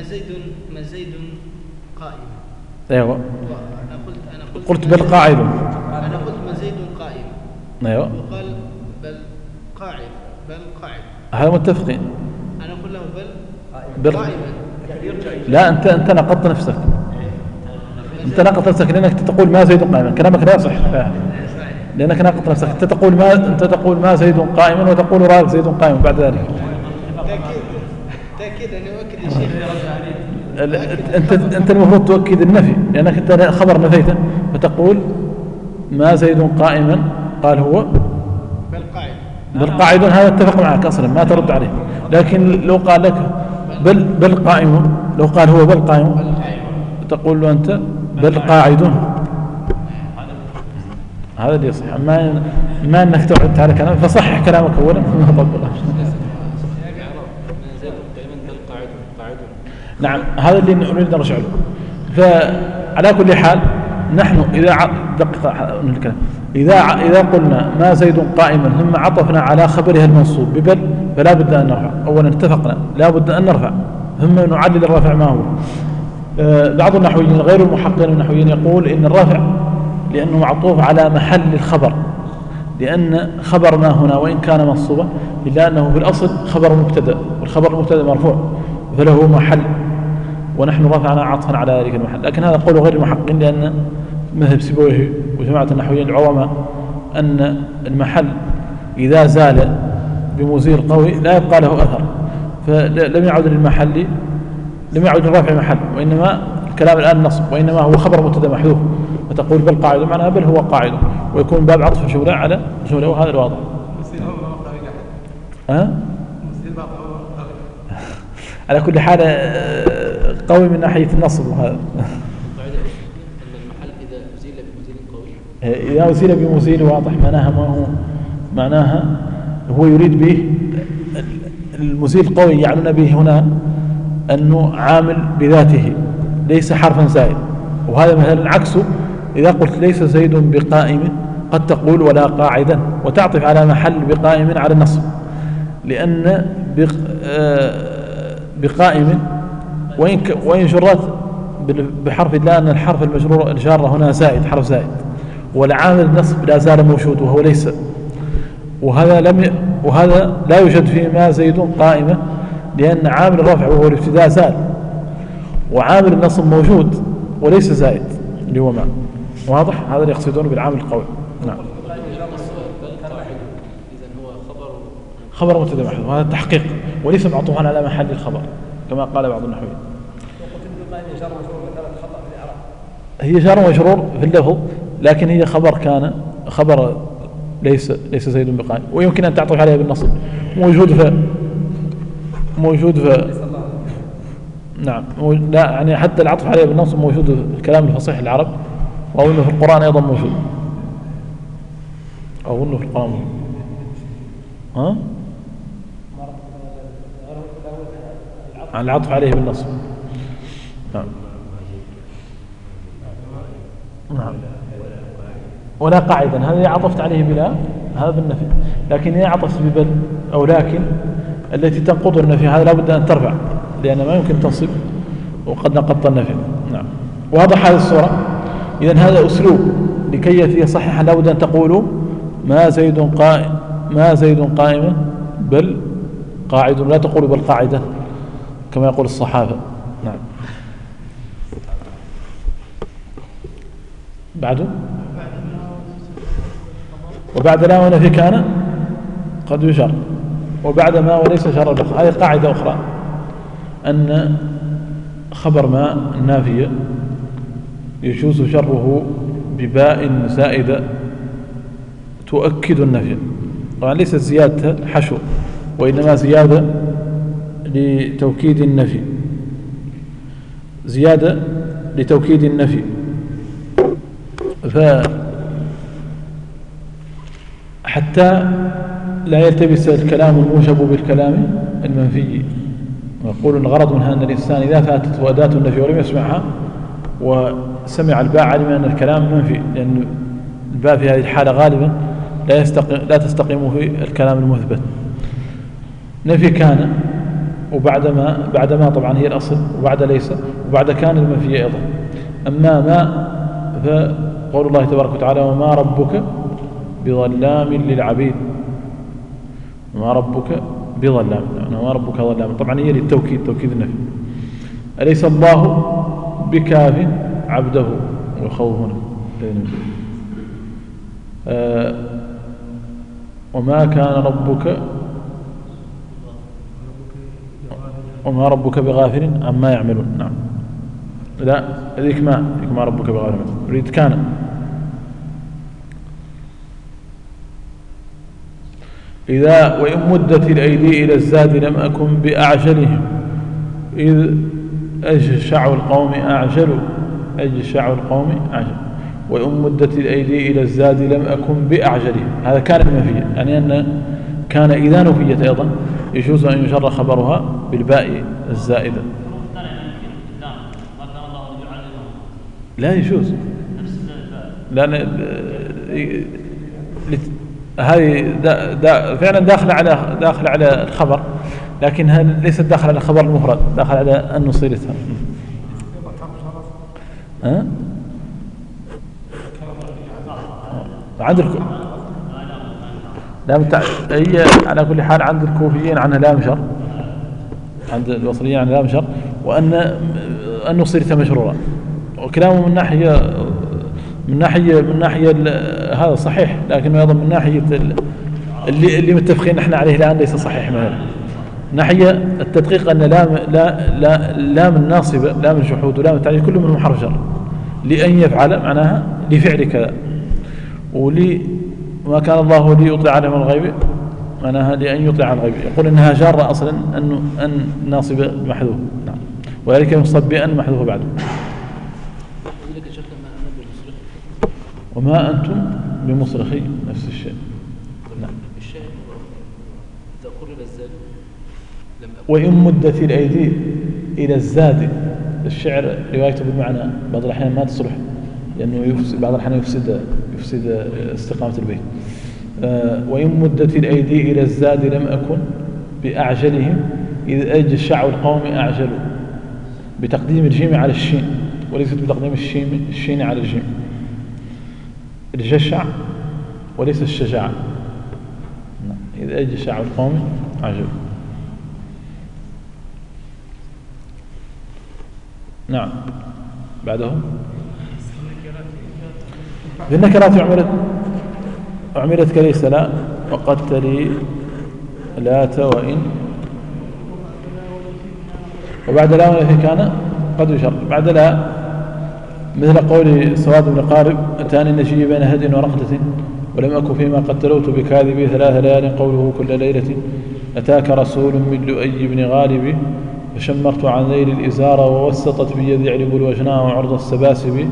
ما زيد قائم. أيوة. أنا قلت بل قاعد. أنا قلت ما زيد قائم. أيوة. وقال بل قاعد. هذا متفقين. أنا أقول له بل قائما. يعني يرجع. لا أنت نقضت نفسك. أنت نقضت نفسك لأنك تقول ما زيد قائما، كلامك لا يصح. لأنك نقضت نفسك. أنت تقول ما زيد قائما وتقول رأيك زيد قائما بعد ذلك. تأكيد أنا أؤكد يا شيخ. أنت المفروض تؤكد النفي، لأنك أنت خبر نفيته فتقول ما زيد قائما، قال هو بل قاعد. هذا اتفق معك أصلا ما ترد عليه. لكن لو قال لك بل قائم، لو قال هو بل قائم تقول له أنت بل قاعد. هذا اللي يصح. ما أنك تعد على كلام، فصحح كلامك أولا ثم طبق. نعم هذا اللي نريد نرجع له. فعلى كل حال نحن إذا قلنا ما زيد قائما ثم عطفنا على خبرها المنصوب ببل فلا بد أن نرفع. أولا اتفقنا لا بد أن نرفع ثم نعلل الرفع ما هو. بعض النحويين غير المحققين النحويين يقول إن الرفع لأنه معطوف على محل الخبر، لأن خبر ما هنا وإن كان منصوبا إلا أنه في الأصل خبر مبتدأ، والخبر المبتدأ مرفوع فله محل، ونحن رفعنا عطفا على ذلك المحل. لكن هذا قول غير المحققين، لأن مذهب سيبويه وجماعة النحويين العظماء أن المحل إذا زال بمزيل قوي لا يبقى له أثر، فلم يعد للمحل، لم يعد للرفع محل، وإنما الكلام الآن نصب، وإنما هو خبر مبتدأ محذوف، فتقول بل قاعد معناها بل هو قاعد، ويكون باب عطف جملة على جملة، وهذا الواضح. على كل حال قوي من ناحية النصب. وهذا المحل إذا أزيل بمزيل قوي، إذا أزيل بمزيل واضح معناها ما هو معناها هو يريد به المزيل قوي، يعنون به هنا أنه عامل بذاته ليس حرفا زائد. وهذا مثلا عكسه، إذا قلت ليس زيد بقائم قد تقول ولا قاعدا وتعطف على محل بقائم على النصب، لأن بقائم وإن جرت بحرف لا أن الحرف المجرور الجار هنا زائد، حرف زائد، والعامل النصب لا زال موجود وهو ليس، وهذا لا يوجد فيه ما زيد قائمة، لأن عامل الرفع وهو الابتداء زال، وعامل النصب موجود وليس زائد اللي هو ما. واضح؟ هذا اللي يقصدون بالعامل القوي. نعم. خبر مبتدأ محذوف، وهذا التحقيق وليس معطوفا على محل الخبر كما قال بعض النحويين. هي جار ومجرور في اللفظ، لكن هي خبر ليس زيد بقائم، ويمكن أن تعطف عليها بالنصب، موجود في نعم لا يعني حتى العطف عليها بالنصب موجود في الكلام الفصيح العرب، وأظنه في القرآن أيضا موجود، أظنه في القرآن موجود. ها؟ العطف عليه بالنصب. نعم. نعم. ولا قاعدا، هذا عطفت عليه بلا، هذا بالنفي. لكن إذا عطفت ببل أو لكن التي تنقض النفي، هذا لا بد أن ترفع، لأن ما يمكن تنصب وقد نقضت النفي. نعم. واضح هذه الصورة؟ إذن هذا أسلوب لكي يأتي صحيحا لا بد أن تقولوا ما زيد قائمة بل قاعد، لا تقولوا بل قاعدة كما يقول الصحابة. نعم. بعده وبعد لا ونفي كان قد يجر، وبعد ما وليس جر له. هذه قاعدة أخرى، أن خبر ما النافية يجوز جره بباء زائدة تؤكد النفي. طبعا ليست زيادة حشو، وإنما زيادة لتوكيد النفي، زيادة لتوكيد النفي. حتى لا يلتبس الكلام الموجب بالكلام المنفي. نقول الغرض منها أن الإنسان إذا فاتته أداة النفي ولم يسمعها وسمع الباء علم أن الكلام منفي، لأن الباء في هذه الحالة غالبا لا تستقيم في الكلام المثبت. نفي كان بعد ما طبعا هي الأصل، وبعد ليس، وبعد كان المنفية أيضا. أما ما فقول الله تبارك وتعالى وما ربك بظلام للعبيد، وما ربك بظلام، وما ربك ظلام طبعا هي للتوكيد، توكيد النفي. أليس الله بكاف عبده والخوف هنا وما كان ربك وما ربك بغافل عما يعملون. نعم لا ذيك ما ربك بغافل يريد كان. إذا وإن مدت الأيدي إلى الزاد لم أكن بأعجلهم إذ أجشع القوم أعجلوا، أجشع القوم أعجل. وإن مدت الأيدي إلى الزاد لم أكن بأعجلهم، هذا كان المنفية، يعني أن كان إذا نفيت أيضا يجوز أن يجر خبرها بالباء الزائدة. لا يجوز، لأن هذه فعلا داخل على الخبر، لكنها ليست داخل على الخبر المفرد، داخل على أن نصيرتها. عند هي على كل حال عند الكوفيين عنها لا مشر، عند البصريين عنها لا مشر، وأن نصيرتها مشرورة. وكلامه من ناحية هذا صحيح، لكنه أيضا من ناحية اللي متفقين نحن عليه الآن ليس صحيح مثلا. ناحية التدقيق أن لام الناصبة، لام الجحود ولام التعليل كل منهم حرف جر، لأن يفعل معناها لفعل كذا، وما كان الله ليطلع عليهم الغيب معناها لأن يطلع على الغيب. يقول إنها جارة أصلا أن ناصبة محذوف، نعم، وذلك ينصب بأن محذوف بعده. وما أنتم بمصرخي نفس الشيء. نعم. وإن مدت الأيدي إلى الزاد، الشعر روايته بالمعنى بعض الأحيان ما تصلح، لأنه بعض الأحيان يفسد استقامة البيت. وإن مدت الأيدي إلى الزاد لم أكن بأعجلهم إذ أجشع القوم أعجلوا، بتقديم الجيم على الشين وليست بتقديم الشين على الجيم. الجشع وليس الشجاع. إذ أجشع القوم أعجلوا. نعم بعدهم بالنكرات عملت كليس لا وقد تلي لات وإن، وبعد لا ولا في كان قد يشر. بعد لا مثل قول سواد بن قارب أتاني النجي بين هد ورقدة ولم أكن فيما قد تلوت بكاذبي 3 ليال قوله كل ليلة أتاك رسول من لؤي بن غالب فشمرت عن ذيل الإزار ووسطت بيد يعرب الوجناء وعرض السباسب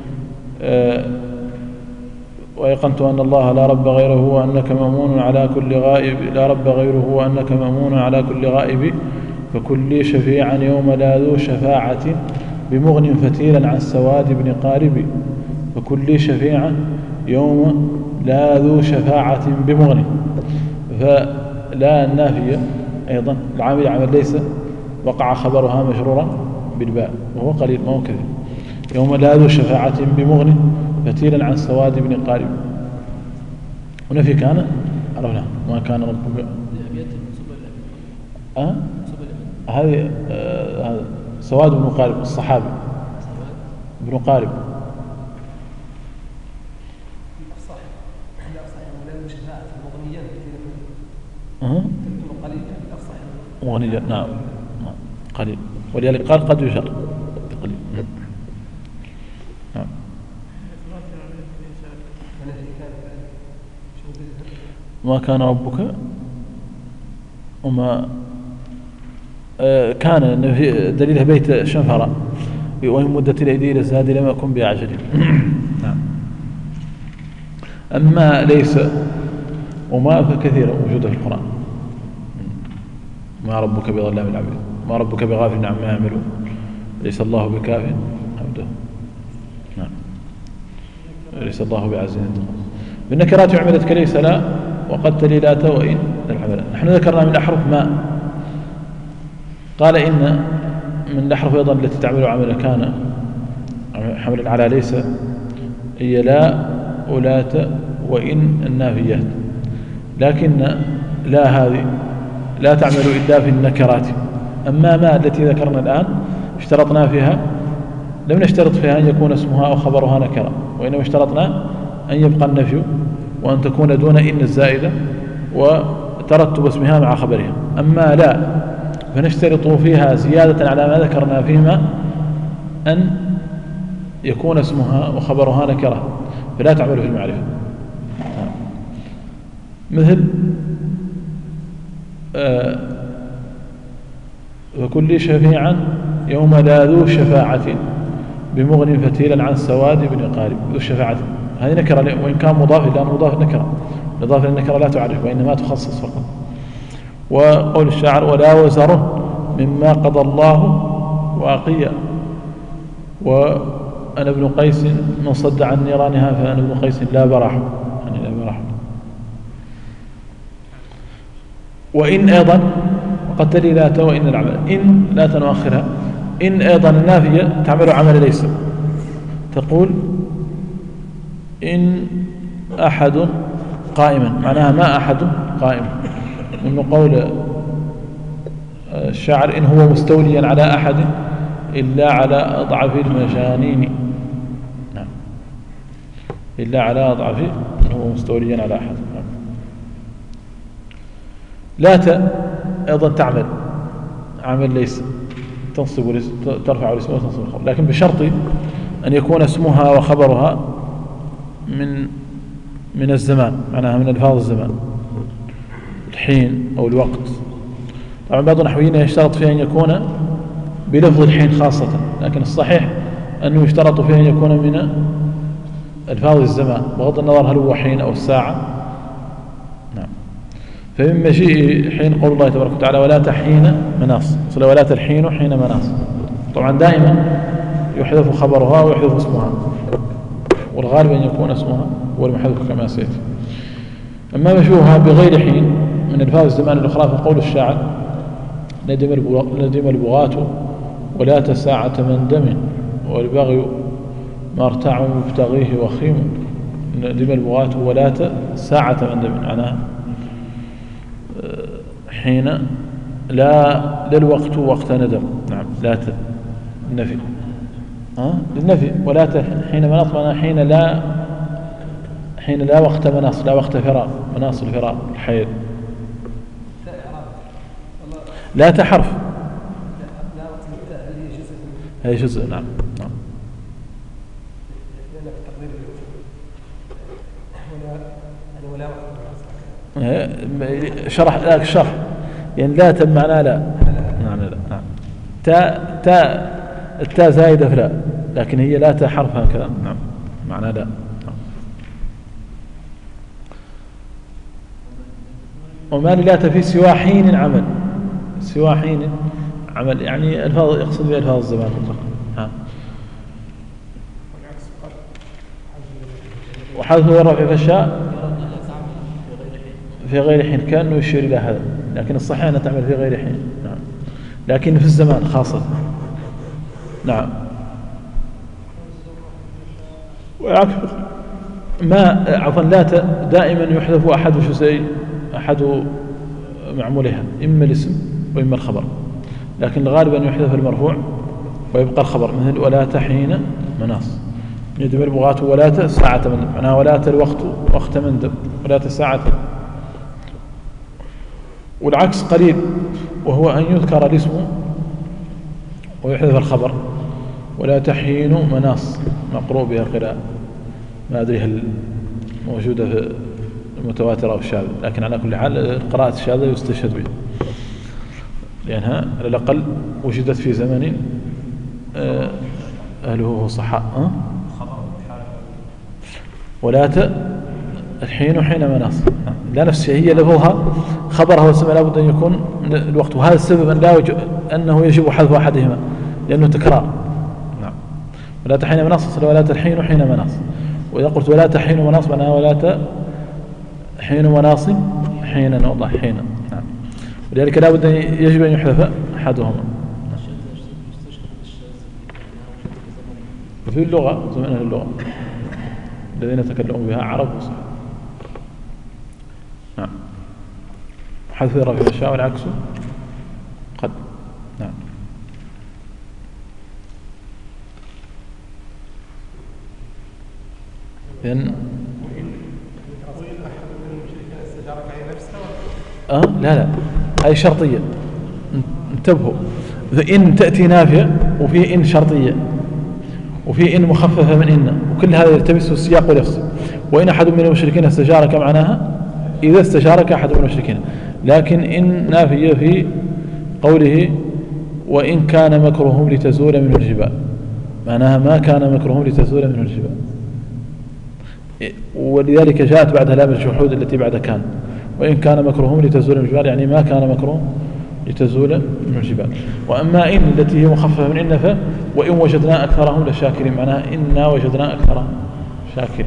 ويقنت أن الله لا رب غيره وأنك مأمون على كل غائب، لا رب غيره وأنك مأمون على كل غائب فكن لي شفيعا يوم لا ذو شفاعة بمغن فتيلا عن سواد بن قارب. فكن لي شفيعا يوم لا ذو شفاعة بمغن، فلا النافية أيضا العامل عمل ليس وقع خبرها مشرورا بالباء وهو قليل ما هو كثير. يوم لا ذو شفاعة بمغن فتيلا عن سواد بن قارب. ونفي كان عرفنا ما كان ربك. هذه سواد بن قارب الصحابي بن قارب. مغنيا نعم قليل، ولذلك قال قد يشر قليل. نعم. ما كان ربك وما كان دليله بيت شنفرة وإن مدت الأيدي إلى الزاد لم أكن بأعجل. نعم. أما ليس وما فكثيرا موجودة في القرآن. ما ربك بظلام العبيد، ما ربك بغافل عما يعملون، ليس الله بكاف عبده. نعم. ليس الله بعزيز انتقام. بالنكرات عملت كليس لا وقد تلي لا وإن العمل. نحن ذكرنا من الأحرف ما قال إن من الأحرف أيضا التي تعمل عمل كان حملا على ليس هي لا ولاة وإن النافيات، لكن لا هذه لا تعمل إلا في النكرات. أما ما التي ذكرنا الآن اشترطنا فيها، لم نشترط فيها أن يكون اسمها أو خبرها نكرة، وإنما اشترطنا أن يبقى النفي وأن تكون دون إن الزائدة وترتب اسمها مع خبرها. أما لا فنشترط فيها زيادة على ما ذكرنا فيما أن يكون اسمها وخبرها نكرة فلا تعمل في المعرفة. مثل وكل شفيعا يوم لا ذو شفاعة بمغن فتيلا عن سواد بن قارب. ذو الشفاعة هذه نكرة، وإن كان مضاف لأن مضاف نكرة، الإضافة للنكرة لا تعرف وإنما تخصص فقط. وقول الشاعر ولا وزره مما قضى الله واقيا، وأنا ابن قيس من صد عن نيرانها فأنا ابن قيس لا براح، يعني لا براح. وإن أيضا وقد تلي لا وإن العمل، إن لا تنؤخرها، إن أيضا النافية تعمل عمل ليس، تقول إن أحد قائما، معناها ما أحد قائم، من قول الشاعر إن هو مستوليا على أحد إلا على أضعف المجانين. نعم. إلا على أضعف، هو مستوليا على أحد. نعم. لا أيضا تعمل عمل ليس، تنصب ترفع الاسم وتنصب الخبر، لكن بشرط أن يكون اسمها وخبرها من الزمان، معناها من ألفاظ الزمان، الحين أو الوقت. طبعا بعض النحويين يشترط فيه أن يكون بلفظ الحين خاصة، لكن الصحيح أنه يشترط فيه أن يكون من ألفاظ الزمان بغض النظر هل هو حين أو الساعة. نعم. فمن مجيء حين قول الله تبارك وتعالى ولا تحين مناص، ولا تلحين حين مناص. طبعا دائما يحذف خبرها ويحذف اسمها، والغالب أن يكون اسمها هو المحذوف كما سيأتي. أما مشوها بغير حين من ألفاظ الزمان الأخرى فقول الشاعر ندم البغاة ولا تساعة من دم والبغي ما ارتع مبتغيه وخيم. ندم البغاة ولا تساعة من دم، معناها حين لا للوقت وقت ندم. نعم. لا النفي للنفي، ولا حين مناص معناها حين لا وقت مناص، لا وقت فراغ، مناص الفراغ الحيض. لا تحرف، هي جزء. نعم. نعم. شرح لك شرح يعني لا معناه لا. نعم. لا. نعم. التاء زايدة فلا، لكن هي لا تحرف هكذا. نعم. معناه لا. وما لا في سوى حين عمل، سوى حين عمل يعني الفاظ يقصد بها الفاظ الزمان مطلقا. وحذف الرفع فالشاء في غير حين كأنه يشير إلى هذا، لكن الصحيح أنها تعمل في غير حين. نعم. لكن في الزمان خاصة. نعم. ما عفوا لا دائما يحذف أحد جزئي، أحد معمولها، إما الاسم وإما الخبر، لكن الغالب أن يحذف المرفوع ويبقى الخبر، مثل ولا حين مناص. يدم البغاة ولا ساعة من، معناها ولا الوقت وقت مندب، ولا ساعة. والعكس قليل، وهو أن يذكر الاسم ويحذف الخبر. ولا حين مناص مقروء بها قراءة، ما أدري هل موجودة في المتواترة أو الشاذة، لكن على كل حال قراءة الشاذة يستشهد بها، لأنها على الأقل وجدت في زمن أهله صحاء. ولا الحين حين مناص، لا نفسها هي لفظها خبرها واسمها لابد أن يكون من الوقت، وهذا السبب أن أنه يجب حذف أحدهما لأنه تكرار. نعم. ولا حين مناص ولا الحين حين مناص. وإذا قلت ولا حين مناص معناها ولا حين مناص حين نوضح حين. نعم. ولذلك لابد يجب أن يحذف أحدهما. وفي اللغة زمن أهل اللغة الذين تكلموا بها عرب وصحيح. نعم. حذف رفع الشاء والعكس قد. نعم. لأن لا هذه شرطية، انتبهوا. فإن تأتي نافية وفي إن شرطية وفي إن مخففة من إن، وكل هذا يلتبس السياق واللفظ. وإن أحد من المشركين استشارك معناها إذا استشارك أحد من المشركين، لكن إن نافية في قوله وإن كان مكرهم لتزول منه الجبال، معناها ما كان مكرهم لتزول منه الجبال، ولذلك جاءت بعدها لام الجحود التي بعد كان. وإن كان مكرهم لتزول من الجبال يعني ما كان مكرهم لتزول من الجبال. وأما إن التي هي مخففة من إن وإن وجدنا أكثرهم لشاكرين، معناها إنا وجدنا أكثرهم شاكرين.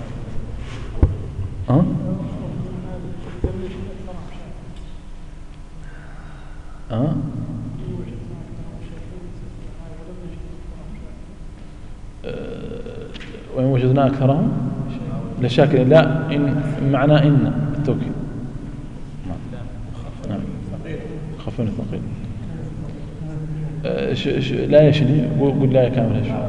وإن وجدنا أكثرهم لشاكرين، لا إن معنى إن التوكيد. نعم. خفون الثقيل. لا يشني، قل لا كامل شو.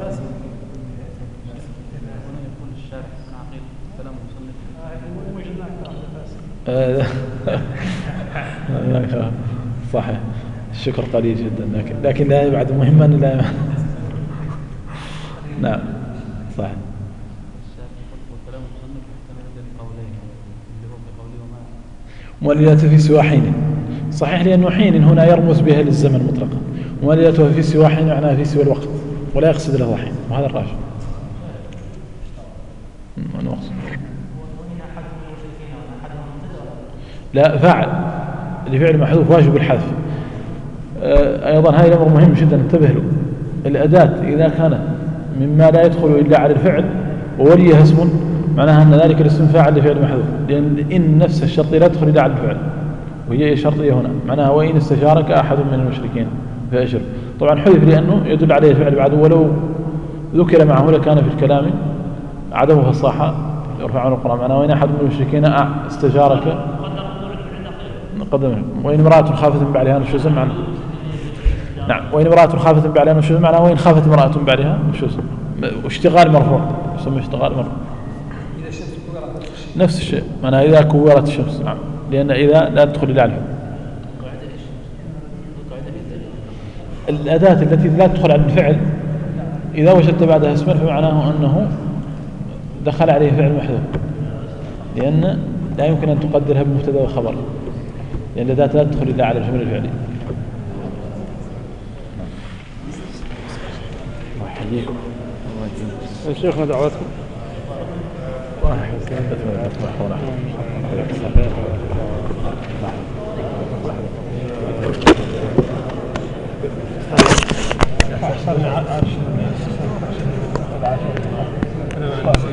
صحيح، الشكر قليل جدا، لكن لا بعد مهم أن لا. نعم صحيح. مؤللاتها في سوى حين، صحيح، لأنه حين هنا يرمز بها للزمن مطلقا. مؤللاتها في سوى حين معناها في سوى الوقت، ولا يقصد لها حين، وهذا الراجح. لا، فاعل لفعل محذوف واجب الحذف. أيضا هذا الأمر مهم جدا، انتبه له. الأداة إذا كانت مما لا يدخل إلا على الفعل ووليها اسم، معناها أن ذلك الاسم فاعل لفعل محذوف، لأن إن نفس الشرط لا يدخل إلا على الفعل، وهي شرطية هنا، معناها وإن استشارك أحد من المشركين فأجر. طبعا حذف لأنه يدل عليه الفعل بعده، ولو ذكر معه لكان في الكلام عدم فصاحة يرفع عن القرآن. معناها وإن أحد من المشركين استشارك قدم. وإن امرأة خافت من بعدها نشوزا، معناه نعم. وإن امرأة خافت من بعدها نشوزا، معناه وإن خافت امرأة من بعدها نشوزا، واشتغال مرفوع يسمى اشتغال مرفوع. نفس الشيء، معناها إذا كورت الشمس. نعم، لأن إذا لا تدخل إلى الفعل. الأداة التي لا تدخل على الفعل إذا وجدت بعدها اسما فمعناه أنه دخل عليه فعل محذوف، لأن لا يمكن أن تقدرها بمبتدا وخبر، لأن الأداة لا تدخل إلا على الجملة الفعلية. الله يحييكم. شيخنا دعواتكم. الله